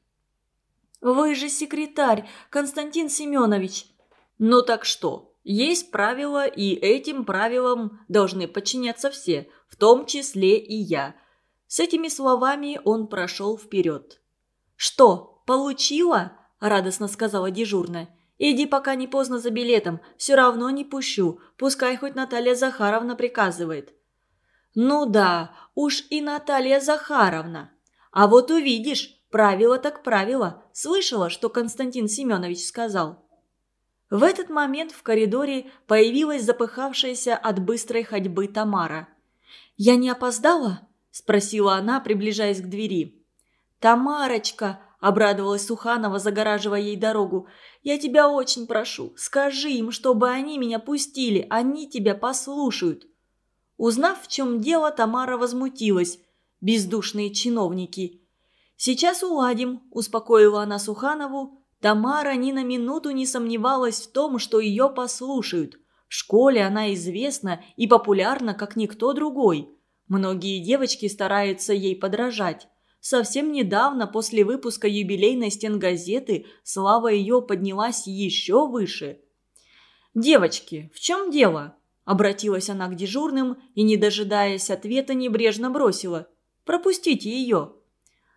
«Вы же секретарь, Константин Семенович». «Ну так что? Есть правила, и этим правилам должны подчиняться все, в том числе и я». С этими словами он прошел вперед. «Что, получила?» – радостно сказала дежурная. «Иди, пока не поздно, за билетом. Все равно не пущу. Пускай хоть Наталья Захаровна приказывает». «Ну да, уж и Наталья Захаровна. А вот увидишь, правило так правило. Слышала, что Константин Семенович сказал?» В этот момент в коридоре появилась запыхавшаяся от быстрой ходьбы Тамара. «Я не опоздала?» – спросила она, приближаясь к двери. «Тамарочка!» – обрадовалась Суханова, загораживая ей дорогу. «Я тебя очень прошу, скажи им, чтобы они меня пустили, они тебя послушают». Узнав, в чем дело, Тамара возмутилась. Бездушные чиновники. «Сейчас уладим», – успокоила она Суханову. Тамара ни на минуту не сомневалась в том, что ее послушают. В школе она известна и популярна, как никто другой. Многие девочки стараются ей подражать. Совсем недавно, после выпуска юбилейной стенгазеты, слава ее поднялась еще выше. «Девочки, в чем дело?» – обратилась она к дежурным и, не дожидаясь ответа, небрежно бросила. «Пропустите ее».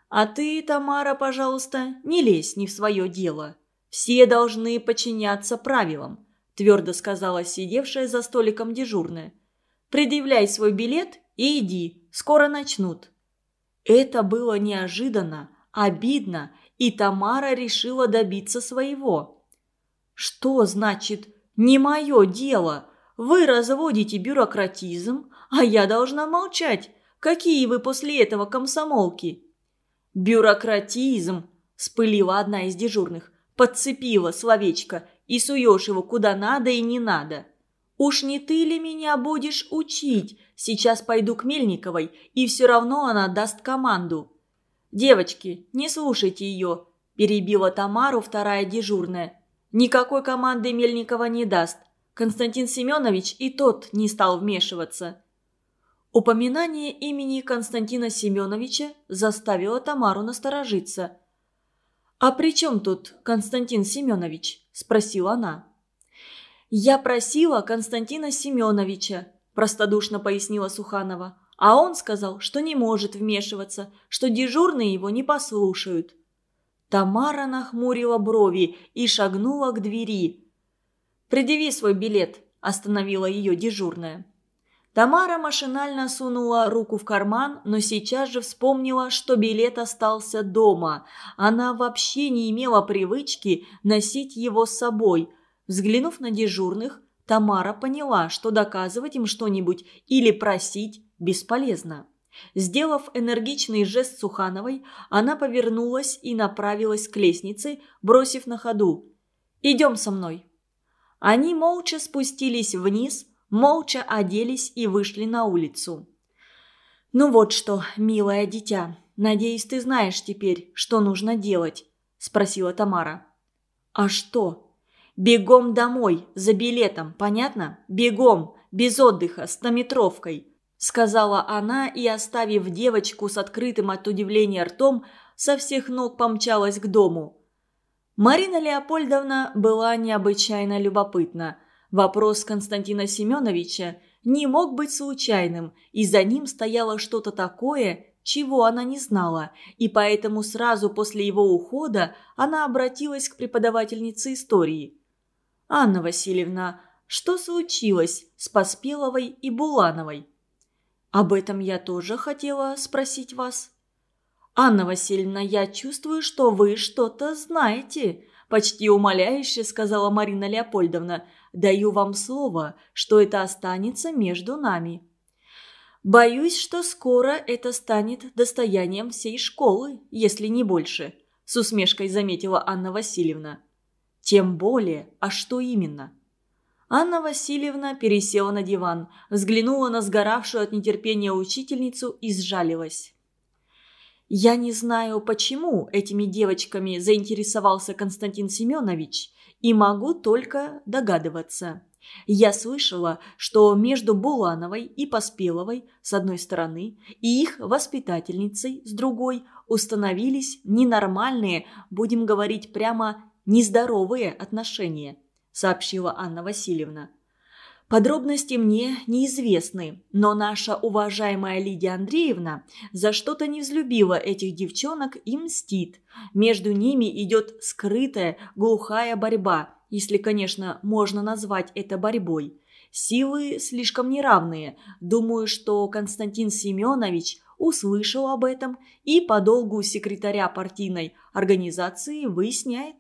А ты, Тамара, пожалуйста, не лезь не в свое дело. Все должны подчиняться правилам», – твердо сказала сидевшая за столиком дежурная. «Предъявляй свой билет и иди, скоро начнут». Это было неожиданно, обидно, и Тамара решила добиться своего. «Что значит «не мое дело»? Вы разводите бюрократизм, а я должна молчать. Какие вы после этого комсомолки?» «Бюрократизм», – вспылила одна из дежурных, подцепила словечко и суешь его куда надо и не надо. «Уж не ты ли меня будешь учить? Сейчас пойду к Мельниковой, и все равно она даст команду». «Девочки, не слушайте ее», – перебила Тамару вторая дежурная. «Никакой команды Мельникова не даст. Константин Семенович и тот не стал вмешиваться». Упоминание имени Константина Семеновича заставило Тамару насторожиться. «А при чем тут Константин Семенович?» – спросила она. «Я просила Константина Семеновича», – простодушно пояснила Суханова. «А он сказал, что не может вмешиваться, что дежурные его не послушают». Тамара нахмурила брови и шагнула к двери. «Предъяви свой билет», – остановила ее дежурная. Тамара машинально сунула руку в карман, но сейчас же вспомнила, что билет остался дома. Она вообще не имела привычки носить его с собой. Взглянув на дежурных, Тамара поняла, что доказывать им что-нибудь или просить бесполезно. Сделав энергичный жест Сухановой, она повернулась и направилась к лестнице, бросив на ходу: «Идем со мной». Они молча спустились вниз, молча оделись и вышли на улицу. «Ну вот что, милое дитя, надеюсь, ты знаешь теперь, что нужно делать?» – спросила Тамара. «А что?» «Бегом домой, за билетом, понятно? Бегом, без отдыха, с стометровкой», – сказала она и, оставив девочку с открытым от удивления ртом, со всех ног помчалась к дому. Марина Леопольдовна была необычайно любопытна. Вопрос Константина Семеновича не мог быть случайным, и за ним стояло что-то такое, чего она не знала, и поэтому сразу после его ухода она обратилась к преподавательнице истории. «Анна Васильевна, что случилось с Поспеловой и Булановой?» «Об этом я тоже хотела спросить вас». «Анна Васильевна, я чувствую, что вы что-то знаете», – почти умоляюще сказала Марина Леопольдовна. «Даю вам слово, что это останется между нами». «Боюсь, что скоро это станет достоянием всей школы, если не больше», – с усмешкой заметила Анна Васильевна. «Тем более, а что именно?» Анна Васильевна пересела на диван, взглянула на сгоравшую от нетерпения учительницу и сжалилась. «Я не знаю, почему этими девочками заинтересовался Константин Семенович, и могу только догадываться. Я слышала, что между Булановой и Поспеловой с одной стороны и их воспитательницей с другой установились ненормальные, будем говорить прямо, нездоровые отношения», – сообщила Анна Васильевна. «Подробности мне неизвестны, но наша уважаемая Лидия Андреевна за что-то не взлюбила этих девчонок и мстит. Между ними идет скрытая, глухая борьба, если, конечно, можно назвать это борьбой. Силы слишком неравные. Думаю, что Константин Семенович услышал об этом и по долгу секретаря партийной организации выясняет».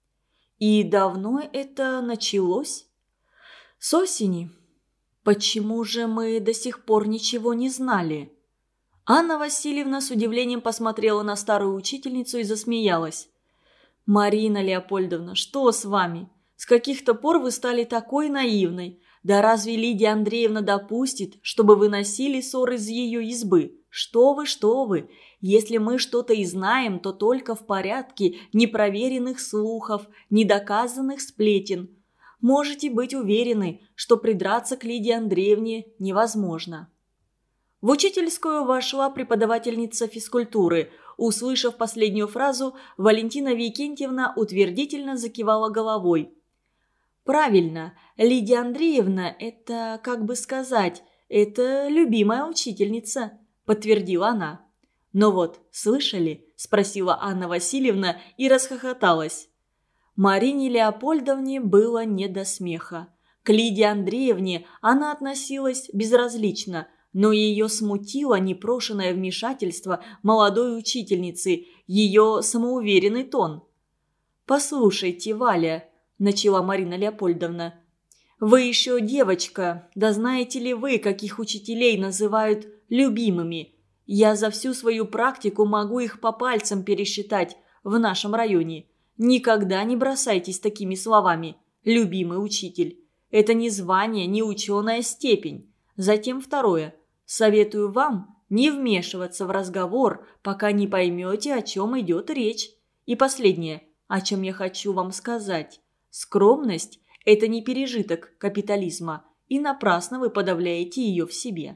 «И давно это началось?» «С осени». «Почему же мы до сих пор ничего не знали?» Анна Васильевна с удивлением посмотрела на старую учительницу и засмеялась. «Марина Леопольдовна, что с вами? С каких-то пор вы стали такой наивной? Да разве Лидия Андреевна допустит, чтобы вы носили ссор из ее избы? Что вы, что вы? Если мы что-то и знаем, то только в порядке непроверенных слухов, недоказанных сплетен. Можете быть уверены, что придраться к Лидии Андреевне невозможно». В учительскую вошла преподавательница физкультуры. Услышав последнюю фразу, Валентина Викентьевна утвердительно закивала головой. «Правильно, Лидия Андреевна – это, как бы сказать, это любимая учительница», – подтвердила она. «Ну вот, слышали?» – спросила Анна Васильевна и расхохоталась. Марине Леопольдовне было не до смеха. К Лидии Андреевне она относилась безразлично, но ее смутило непрошенное вмешательство молодой учительницы, ее самоуверенный тон. «Послушайте, Валя», – начала Марина Леопольдовна, – «вы еще девочка, да знаете ли вы, каких учителей называют любимыми? Я за всю свою практику могу их по пальцам пересчитать в нашем районе. Никогда не бросайтесь такими словами, любимый учитель. Это не звание, не ученая степень. Затем второе. Советую вам не вмешиваться в разговор, пока не поймете, о чем идет речь. И последнее, о чем я хочу вам сказать. Скромность – это не пережиток капитализма, и напрасно вы подавляете ее в себе».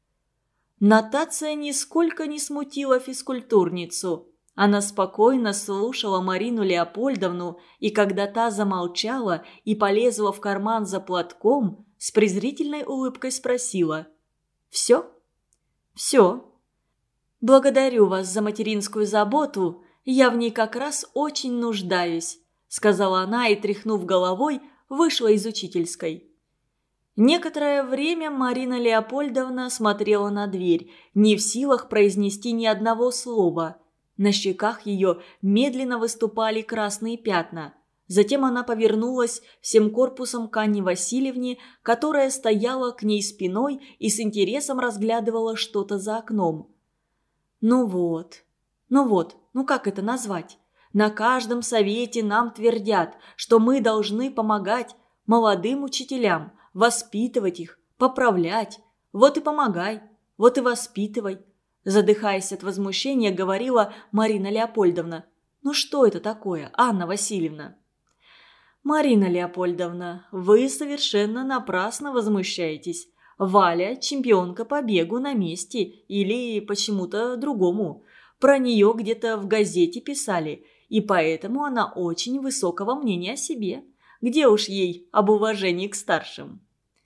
Нотация нисколько не смутила физкультурницу. Она спокойно слушала Марину Леопольдовну, и когда та замолчала и полезла в карман за платком, с презрительной улыбкой спросила: «Все?» «Все. Благодарю вас за материнскую заботу, я в ней как раз очень нуждаюсь», сказала она и, тряхнув головой, вышла из учительской. Некоторое время Марина Леопольдовна смотрела на дверь, не в силах произнести ни одного слова. На щеках ее медленно выступали красные пятна. Затем она повернулась всем корпусом к Анне Васильевне, которая стояла к ней спиной и с интересом разглядывала что-то за окном. «Ну вот, ну вот, ну как это назвать? На каждом совете нам твердят, что мы должны помогать молодым учителям, воспитывать их, поправлять. Вот и помогай, вот и воспитывай», задыхаясь от возмущения, говорила Марина Леопольдовна. «Ну что это такое, Анна Васильевна?» «Марина Леопольдовна, вы совершенно напрасно возмущаетесь. Валя – чемпионка по бегу на месте или почему-то другому. Про нее где-то в газете писали, и поэтому она очень высокого мнения о себе. Где уж ей об уважении к старшим?»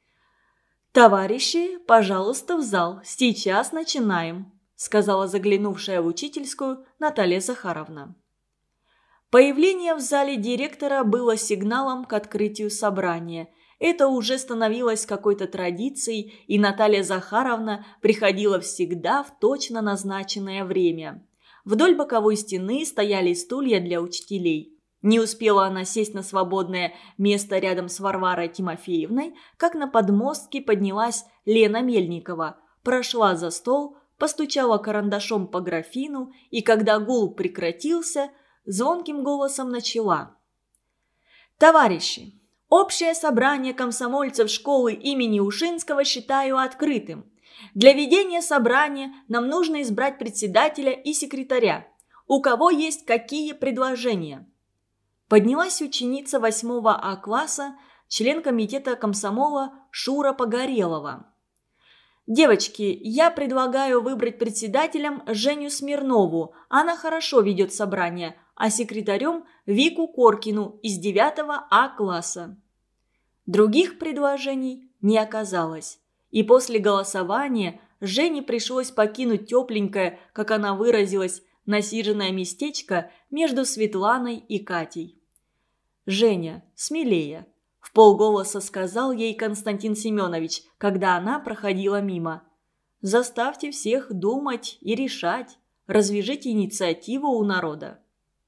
«Товарищи, пожалуйста, в зал. Сейчас начинаем», сказала заглянувшая в учительскую Наталья Захаровна. Появление в зале директора было сигналом к открытию собрания. Это уже становилось какой-то традицией, и Наталья Захаровна приходила всегда в точно назначенное время. Вдоль боковой стены стояли стулья для учителей. Не успела она сесть на свободное место рядом с Варварой Тимофеевной, как на подмостке поднялась Лена Мельникова, прошла за стол, постучала карандашом по графину и, когда гул прекратился, звонким голосом начала: «Товарищи, общее собрание комсомольцев школы имени Ушинского считаю открытым. Для ведения собрания нам нужно избрать председателя и секретаря. У кого есть какие предложения?» Поднялась ученица восьмого А класса, член комитета комсомола Шура Погорелова. «Девочки, я предлагаю выбрать председателем Женю Смирнову, она хорошо ведет собрание, а секретарем Вику Коркину из девятого А класса». Других предложений не оказалось, и после голосования Жене пришлось покинуть тепленькое, как она выразилась, насиженное местечко между Светланой и Катей. «Женя, смелее», – вполголоса сказал ей Константин Семенович, когда она проходила мимо. «Заставьте всех думать и решать, развяжите инициативу у народа».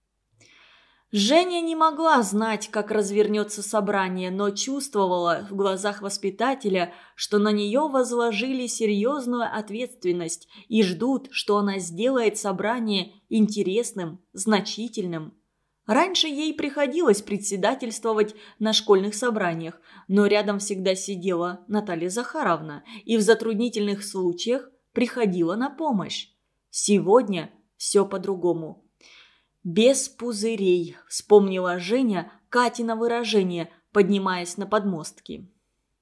Женя не могла знать, как развернется собрание, но чувствовала в глазах воспитателя, что на нее возложили серьезную ответственность и ждут, что она сделает собрание интересным, значительным. Раньше ей приходилось председательствовать на школьных собраниях, но рядом всегда сидела Наталья Захаровна и в затруднительных случаях приходила на помощь. Сегодня все по-другому. «Без пузырей», – вспомнила Женя Катина выражение, поднимаясь на подмостки.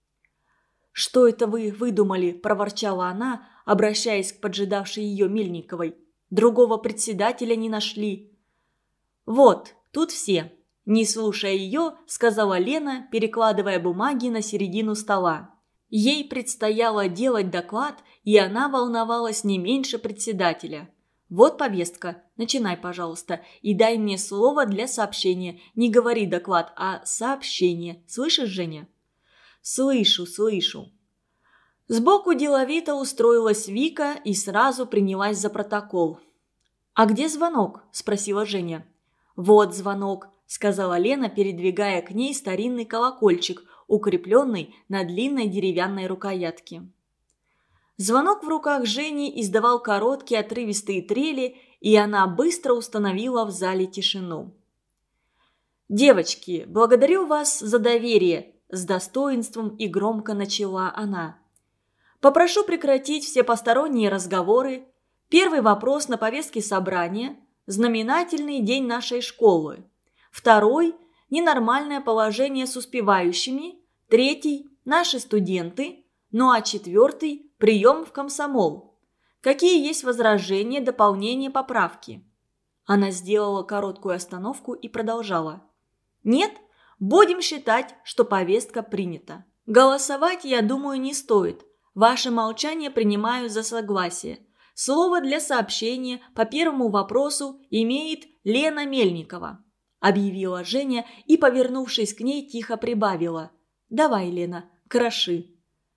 «Что это вы выдумали?» – проворчала она, обращаясь к поджидавшей ее Мельниковой. «Другого председателя не нашли». «Вот, тут все», – не слушая ее, сказала Лена, перекладывая бумаги на середину стола. Ей предстояло делать доклад, и она волновалась не меньше председателя. Вот повестка. Начинай, пожалуйста, и дай мне слово для сообщения. Не говори доклад, а сообщение. Слышишь, Женя?» «Слышу, слышу». Сбоку деловито устроилась Вика и сразу принялась за протокол. «А где звонок?» – спросила Женя. «Вот звонок», – сказала Лена, передвигая к ней старинный колокольчик, укрепленный на длинной деревянной рукоятке. Звонок в руках Жени издавал короткие отрывистые трели, и она быстро установила в зале тишину. «Девочки, благодарю вас за доверие», – с достоинством и громко начала она. «Попрошу прекратить все посторонние разговоры. Первый вопрос на повестке собрания – знаменательный день нашей школы. Второй – ненормальное положение с успевающими. Третий – наши студенты. Ну а четвертый – прием в комсомол. Какие есть возражения, дополнения, поправки?» Она сделала короткую остановку и продолжала. «Нет? Будем считать, что повестка принята. Голосовать, я думаю, не стоит. Ваше молчание принимаю за согласие. Слово для сообщения по первому вопросу имеет Лена Мельникова», объявила Женя и, повернувшись к ней, тихо прибавила. «Давай, Лена, кроши».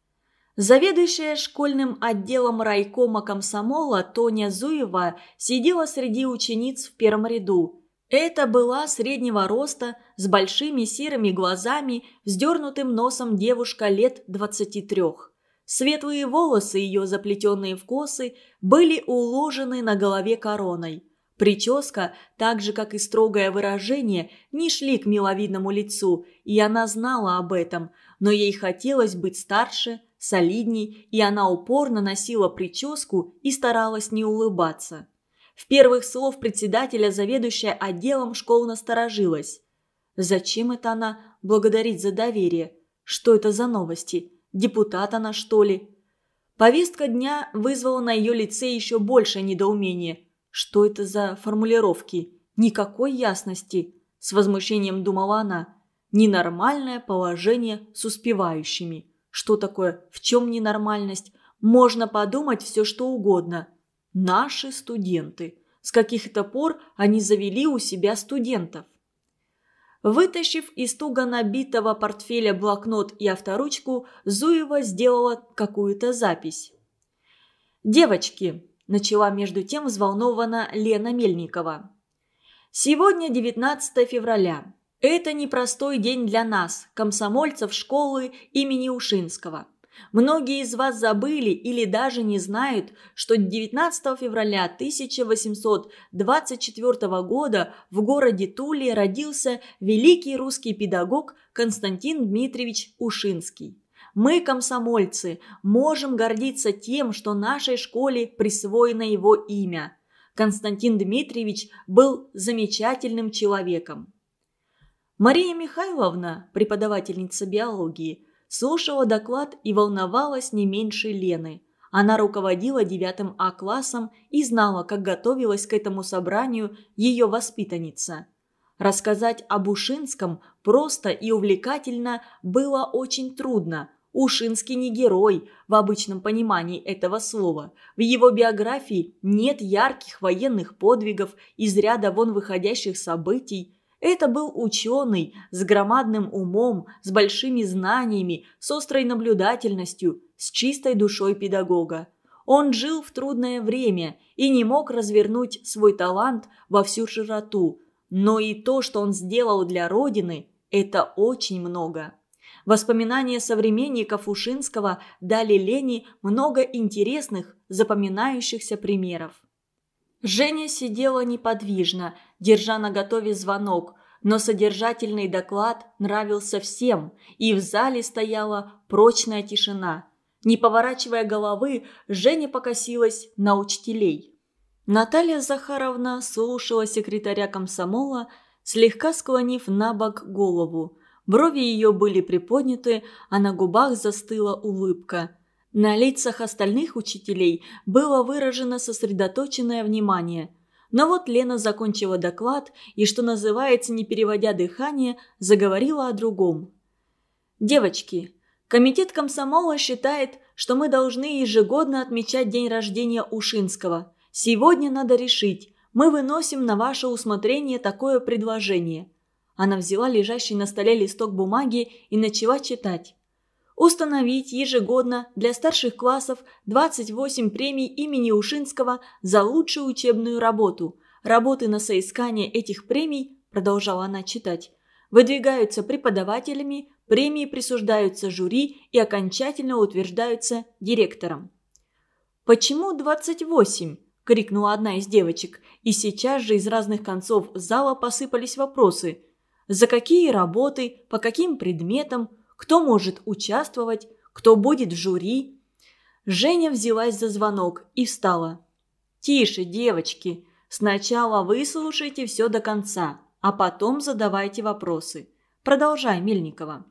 Заведующая школьным отделом райкома комсомола Тоня Зуева сидела среди учениц в первом ряду. Это была среднего роста, с большими серыми глазами, вздернутым носом девушка лет двадцати трех. Светлые волосы ее, заплетенные в косы, были уложены на голове короной. Прическа, так же как и строгое выражение, не шли к миловидному лицу, и она знала об этом, но ей хотелось быть старше, солидней, и она упорно носила прическу и старалась не улыбаться. В первых слов председателя заведующая отделом школ насторожилась. Зачем это она благодарит за доверие? Что это за новости? Депутат она, что ли? Повестка дня вызвала на ее лице еще большее недоумение. Что это за формулировки? Никакой ясности, с возмущением думала она. Ненормальное положение с успевающими. Что такое? В чем ненормальность? Можно подумать все, что угодно. Наши студенты. С каких это пор они завели у себя студентов? Вытащив из туго набитого портфеля блокнот и авторучку, Зуева сделала какую-то запись. «Девочки», – начала между тем взволнована Лена Мельникова. «Сегодня девятнадцатое февраля. Это непростой день для нас, комсомольцев школы имени Ушинского. Многие из вас забыли или даже не знают, что девятнадцатого февраля тысяча восемьсот двадцать четвёртого года в городе Туле родился великий русский педагог Константин Дмитриевич Ушинский. Мы, комсомольцы, можем гордиться тем, что нашей школе присвоено его имя. Константин Дмитриевич был замечательным человеком». Мария Михайловна, преподавательница биологии, слушала доклад и волновалась не меньше Лены. Она руководила девятым А классом и знала, как готовилась к этому собранию ее воспитанница. Рассказать об Ушинском просто и увлекательно было очень трудно. Ушинский не герой в обычном понимании этого слова. В его биографии нет ярких военных подвигов, из ряда вон выходящих событий. Это был ученый с громадным умом, с большими знаниями, с острой наблюдательностью, с чистой душой педагога. Он жил в трудное время и не мог развернуть свой талант во всю широту. Но и то, что он сделал для Родины, это очень много. Воспоминания современников Ушинского дали Лене много интересных, запоминающихся примеров. Женя сидела неподвижно, держа наготове звонок, но содержательный доклад нравился всем, и в зале стояла прочная тишина. Не поворачивая головы, Женя покосилась на учителей. Наталья Захаровна слушала секретаря комсомола, слегка склонив на бок голову. Брови ее были приподняты, а на губах застыла улыбка. На лицах остальных учителей было выражено сосредоточенное внимание. Но вот Лена закончила доклад и, что называется, не переводя дыхание, заговорила о другом. «Девочки, комитет комсомола считает, что мы должны ежегодно отмечать день рождения Ушинского. Сегодня надо решить. Мы выносим на ваше усмотрение такое предложение». Она взяла лежащий на столе листок бумаги и начала читать. «Установить ежегодно для старших классов двадцать восемь премий имени Ушинского за лучшую учебную работу. Работы на соискание этих премий», продолжала она читать, «выдвигаются преподавателями, премии присуждаются жюри и окончательно утверждаются директором». «Почему двадцать восемь?» – крикнула одна из девочек, и сейчас же из разных концов зала посыпались вопросы. За какие работы, по каким предметам, кто может участвовать, кто будет в жюри? Женя взялась за звонок и встала. «Тише, девочки, сначала выслушайте все до конца, а потом задавайте вопросы. Продолжай, Мельникова».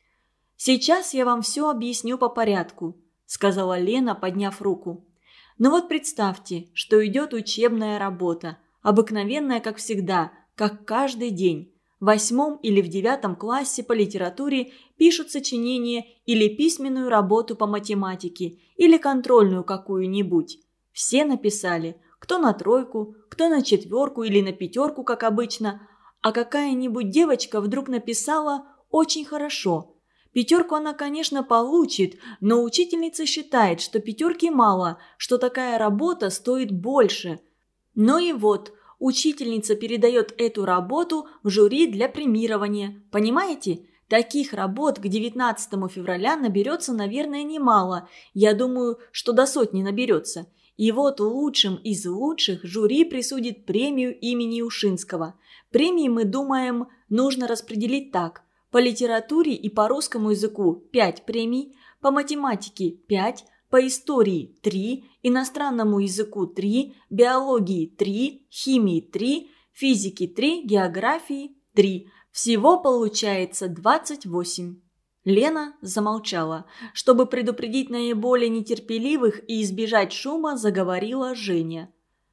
«Сейчас я вам все объясню по порядку», – сказала Лена, подняв руку. «Ну вот представьте, что идет учебная работа, обыкновенная, как всегда, как каждый день. В восьмом или в девятом классе по литературе пишут сочинение или письменную работу по математике, или контрольную какую-нибудь. Все написали, кто на тройку, кто на четверку или на пятерку, как обычно, а какая-нибудь девочка вдруг написала «очень хорошо». Пятерку она, конечно, получит, но учительница считает, что пятерки мало, что такая работа стоит больше. Ну и вот, учительница передает эту работу в жюри для премирования. Понимаете? Таких работ к девятнадцатому февраля наберется, наверное, немало. Я думаю, что до сотни наберется. И вот лучшим из лучших жюри присудит премию имени Ушинского. Премии, мы думаем, нужно распределить так. По литературе и по русскому языку пять премий, по математике пять, по истории три, иностранному языку три, биологии три, химии три, физике три, географии три. Всего получается двадцать восемь. Лена замолчала. Чтобы предупредить наиболее нетерпеливых и избежать шума, заговорила Женя.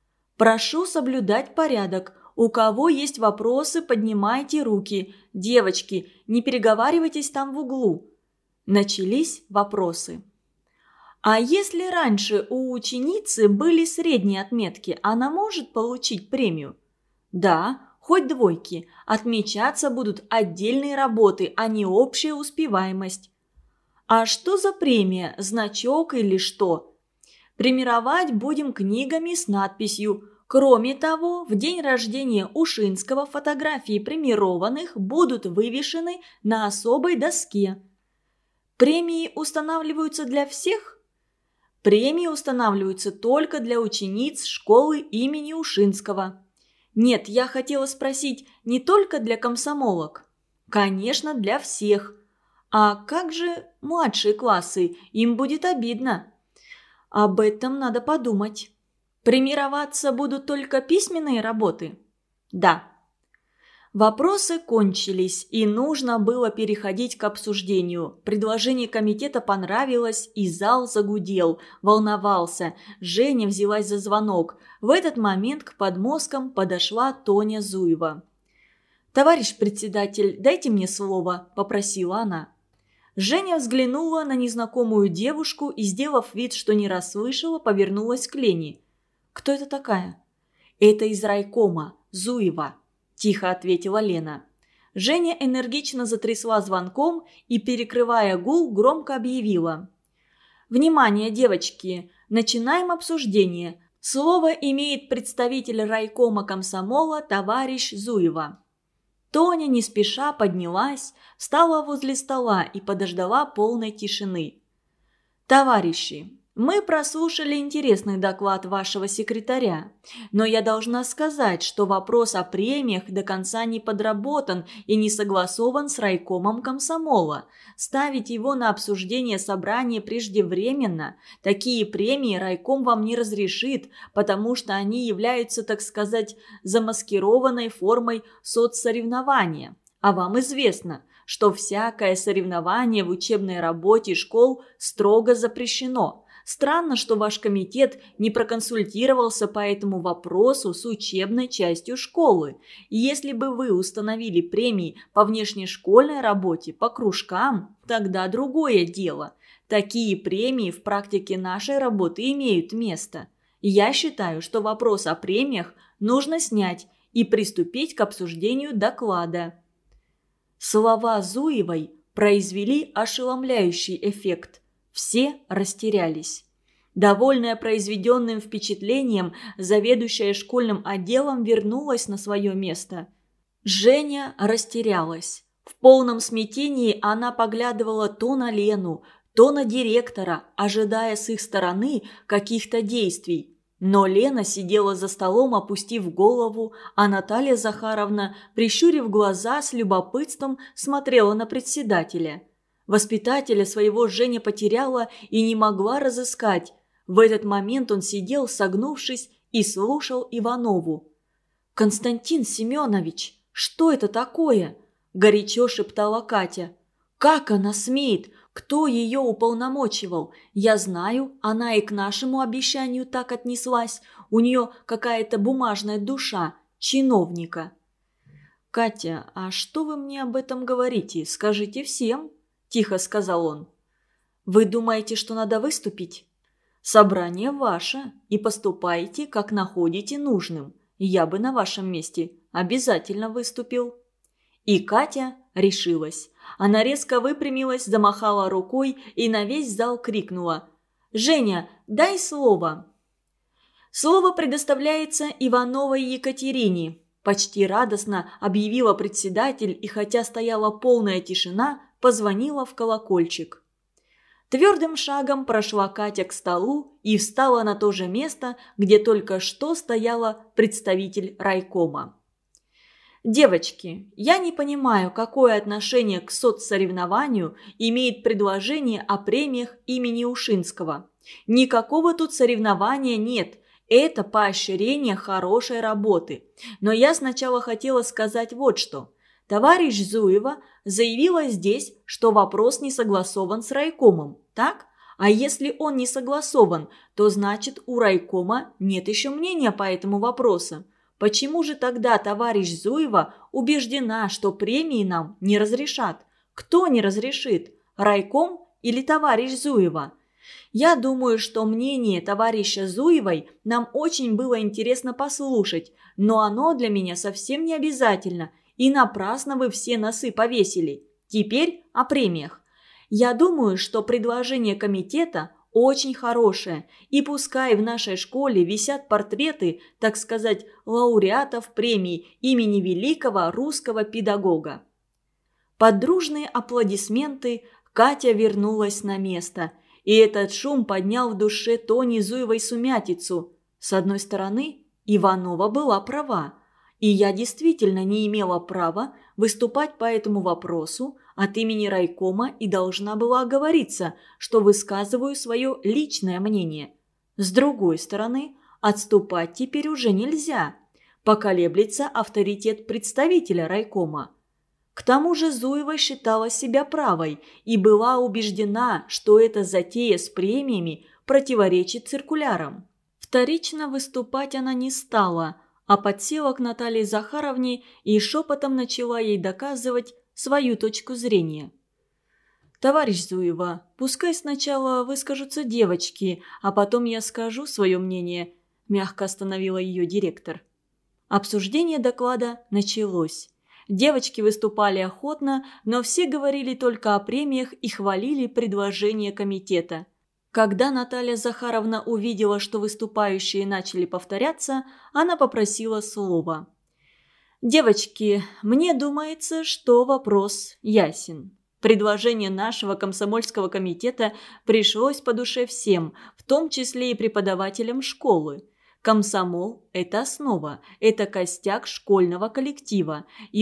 «Прошу соблюдать порядок. У кого есть вопросы, поднимайте руки. Девочки, не переговаривайтесь там в углу». Начались вопросы. «А если раньше у ученицы были средние отметки, она может получить премию?» «Да, хоть двойки. Отмечаться будут отдельные работы, а не общая успеваемость». «А что за премия? Значок или что?» «Премировать будем книгами с надписью. Кроме того, в день рождения Ушинского фотографии премированных будут вывешены на особой доске». «Премии устанавливаются для всех?» «Премии устанавливаются только для учениц школы имени Ушинского». «Нет, я хотела спросить, не только для комсомолок?» «Конечно, для всех». «А как же младшие классы? Им будет обидно». «Об этом надо подумать». «Премироваться будут только письменные работы?» «Да». Вопросы кончились, и нужно было переходить к обсуждению. Предложение комитета понравилось, и зал загудел, волновался. Женя взялась за звонок. В этот момент к подмосткам подошла Тоня Зуева. «Товарищ председатель, дайте мне слово», – попросила она. Женя взглянула на незнакомую девушку и, сделав вид, что не расслышала, повернулась к Лене. «Кто это такая?» «Это из райкома, Зуева», – тихо ответила Лена. Женя энергично затрясла звонком и, перекрывая гул, громко объявила. «Внимание, девочки! Начинаем обсуждение. Слово имеет представитель райкома комсомола товарищ Зуева». Тоня не спеша поднялась, встала возле стола и подождала полной тишины. «Товарищи, мы прослушали интересный доклад вашего секретаря, но я должна сказать, что вопрос о премиях до конца не подработан и не согласован с райкомом комсомола. Ставить его на обсуждение собрания преждевременно. Такие премии райком вам не разрешит, потому что они являются, так сказать, замаскированной формой соцсоревнования. А вам известно, что всякое соревнование в учебной работе школ строго запрещено. Странно, что ваш комитет не проконсультировался по этому вопросу с учебной частью школы. И если бы вы установили премии по внешнешкольной работе, по кружкам, тогда другое дело. Такие премии в практике нашей работы имеют место. Я считаю, что вопрос о премиях нужно снять и приступить к обсуждению доклада». Слова Зуевой произвели ошеломляющий эффект. Все растерялись. Довольная произведенным впечатлением, заведующая школьным отделом вернулась на свое место. Женя растерялась. В полном смятении она поглядывала то на Лену, то на директора, ожидая с их стороны каких-то действий. Но Лена сидела за столом, опустив голову, а Наталья Захаровна, прищурив глаза, с любопытством смотрела на председателя. Воспитателя своего Женя потеряла и не могла разыскать. В этот момент он сидел, согнувшись, и слушал Иванову. «Константин Семенович, что это такое?» – горячо шептала Катя. «Как она смеет? Кто ее уполномочивал? Я знаю, она и к нашему обещанию так отнеслась. У нее какая-то бумажная душа, чиновника». «Катя, а что вы мне об этом говорите? Скажите всем», – тихо сказал он. «Вы думаете, что надо выступить? Собрание ваше, и поступайте, как находите нужным. Я бы на вашем месте обязательно выступил». И Катя решилась. Она резко выпрямилась, замахала рукой и на весь зал крикнула: «Женя, дай слово!» «Слово предоставляется Ивановой Екатерине», – почти радостно объявила председатель, и хотя стояла полная тишина, позвонила в колокольчик. Твердым шагом прошла Катя к столу и встала на то же место, где только что стояла представитель райкома. «Девочки, я не понимаю, какое отношение к соцсоревнованию имеет предложение о премиях имени Ушинского. Никакого тут соревнования нет, это поощрение хорошей работы. Но я сначала хотела сказать вот что. Товарищ Зуева заявила здесь, что вопрос не согласован с райкомом, так? А если он не согласован, то значит у райкома нет еще мнения по этому вопросу. Почему же тогда товарищ Зуева убеждена, что премии нам не разрешат? Кто не разрешит? Райком или товарищ Зуева? Я думаю, что мнение товарища Зуевой нам очень было интересно послушать, но оно для меня совсем не обязательно, и напрасно вы все носы повесили. Теперь о премиях. Я думаю, что предложение комитета очень хорошее, и пускай в нашей школе висят портреты, так сказать, лауреатов премий имени великого русского педагога». Под дружные аплодисменты Катя вернулась на место, и этот шум поднял в душе Тони Зуевой сумятицу. С одной стороны, Иванова была права, и я действительно не имела права выступать по этому вопросу от имени райкома и должна была оговориться, что высказываю свое личное мнение. С другой стороны, отступать теперь уже нельзя. Поколеблется авторитет представителя райкома. К тому же Зуева считала себя правой и была убеждена, что эта затея с премиями противоречит циркулярам. Вторично выступать она не стала, а подсела к Наталье Захаровне и шепотом начала ей доказывать свою точку зрения. «Товарищ Зуева, пускай сначала выскажутся девочки, а потом я скажу свое мнение», – мягко остановила ее директор. Обсуждение доклада началось. Девочки выступали охотно, но все говорили только о премиях и хвалили предложение комитета. Когда Наталья Захаровна увидела, что выступающие начали повторяться, она попросила слова. «Девочки, мне думается, что вопрос ясен. Предложение нашего комсомольского комитета пришлось по душе всем, в том числе и преподавателям школы. Комсомол – это основа, это костяк школьного коллектива. И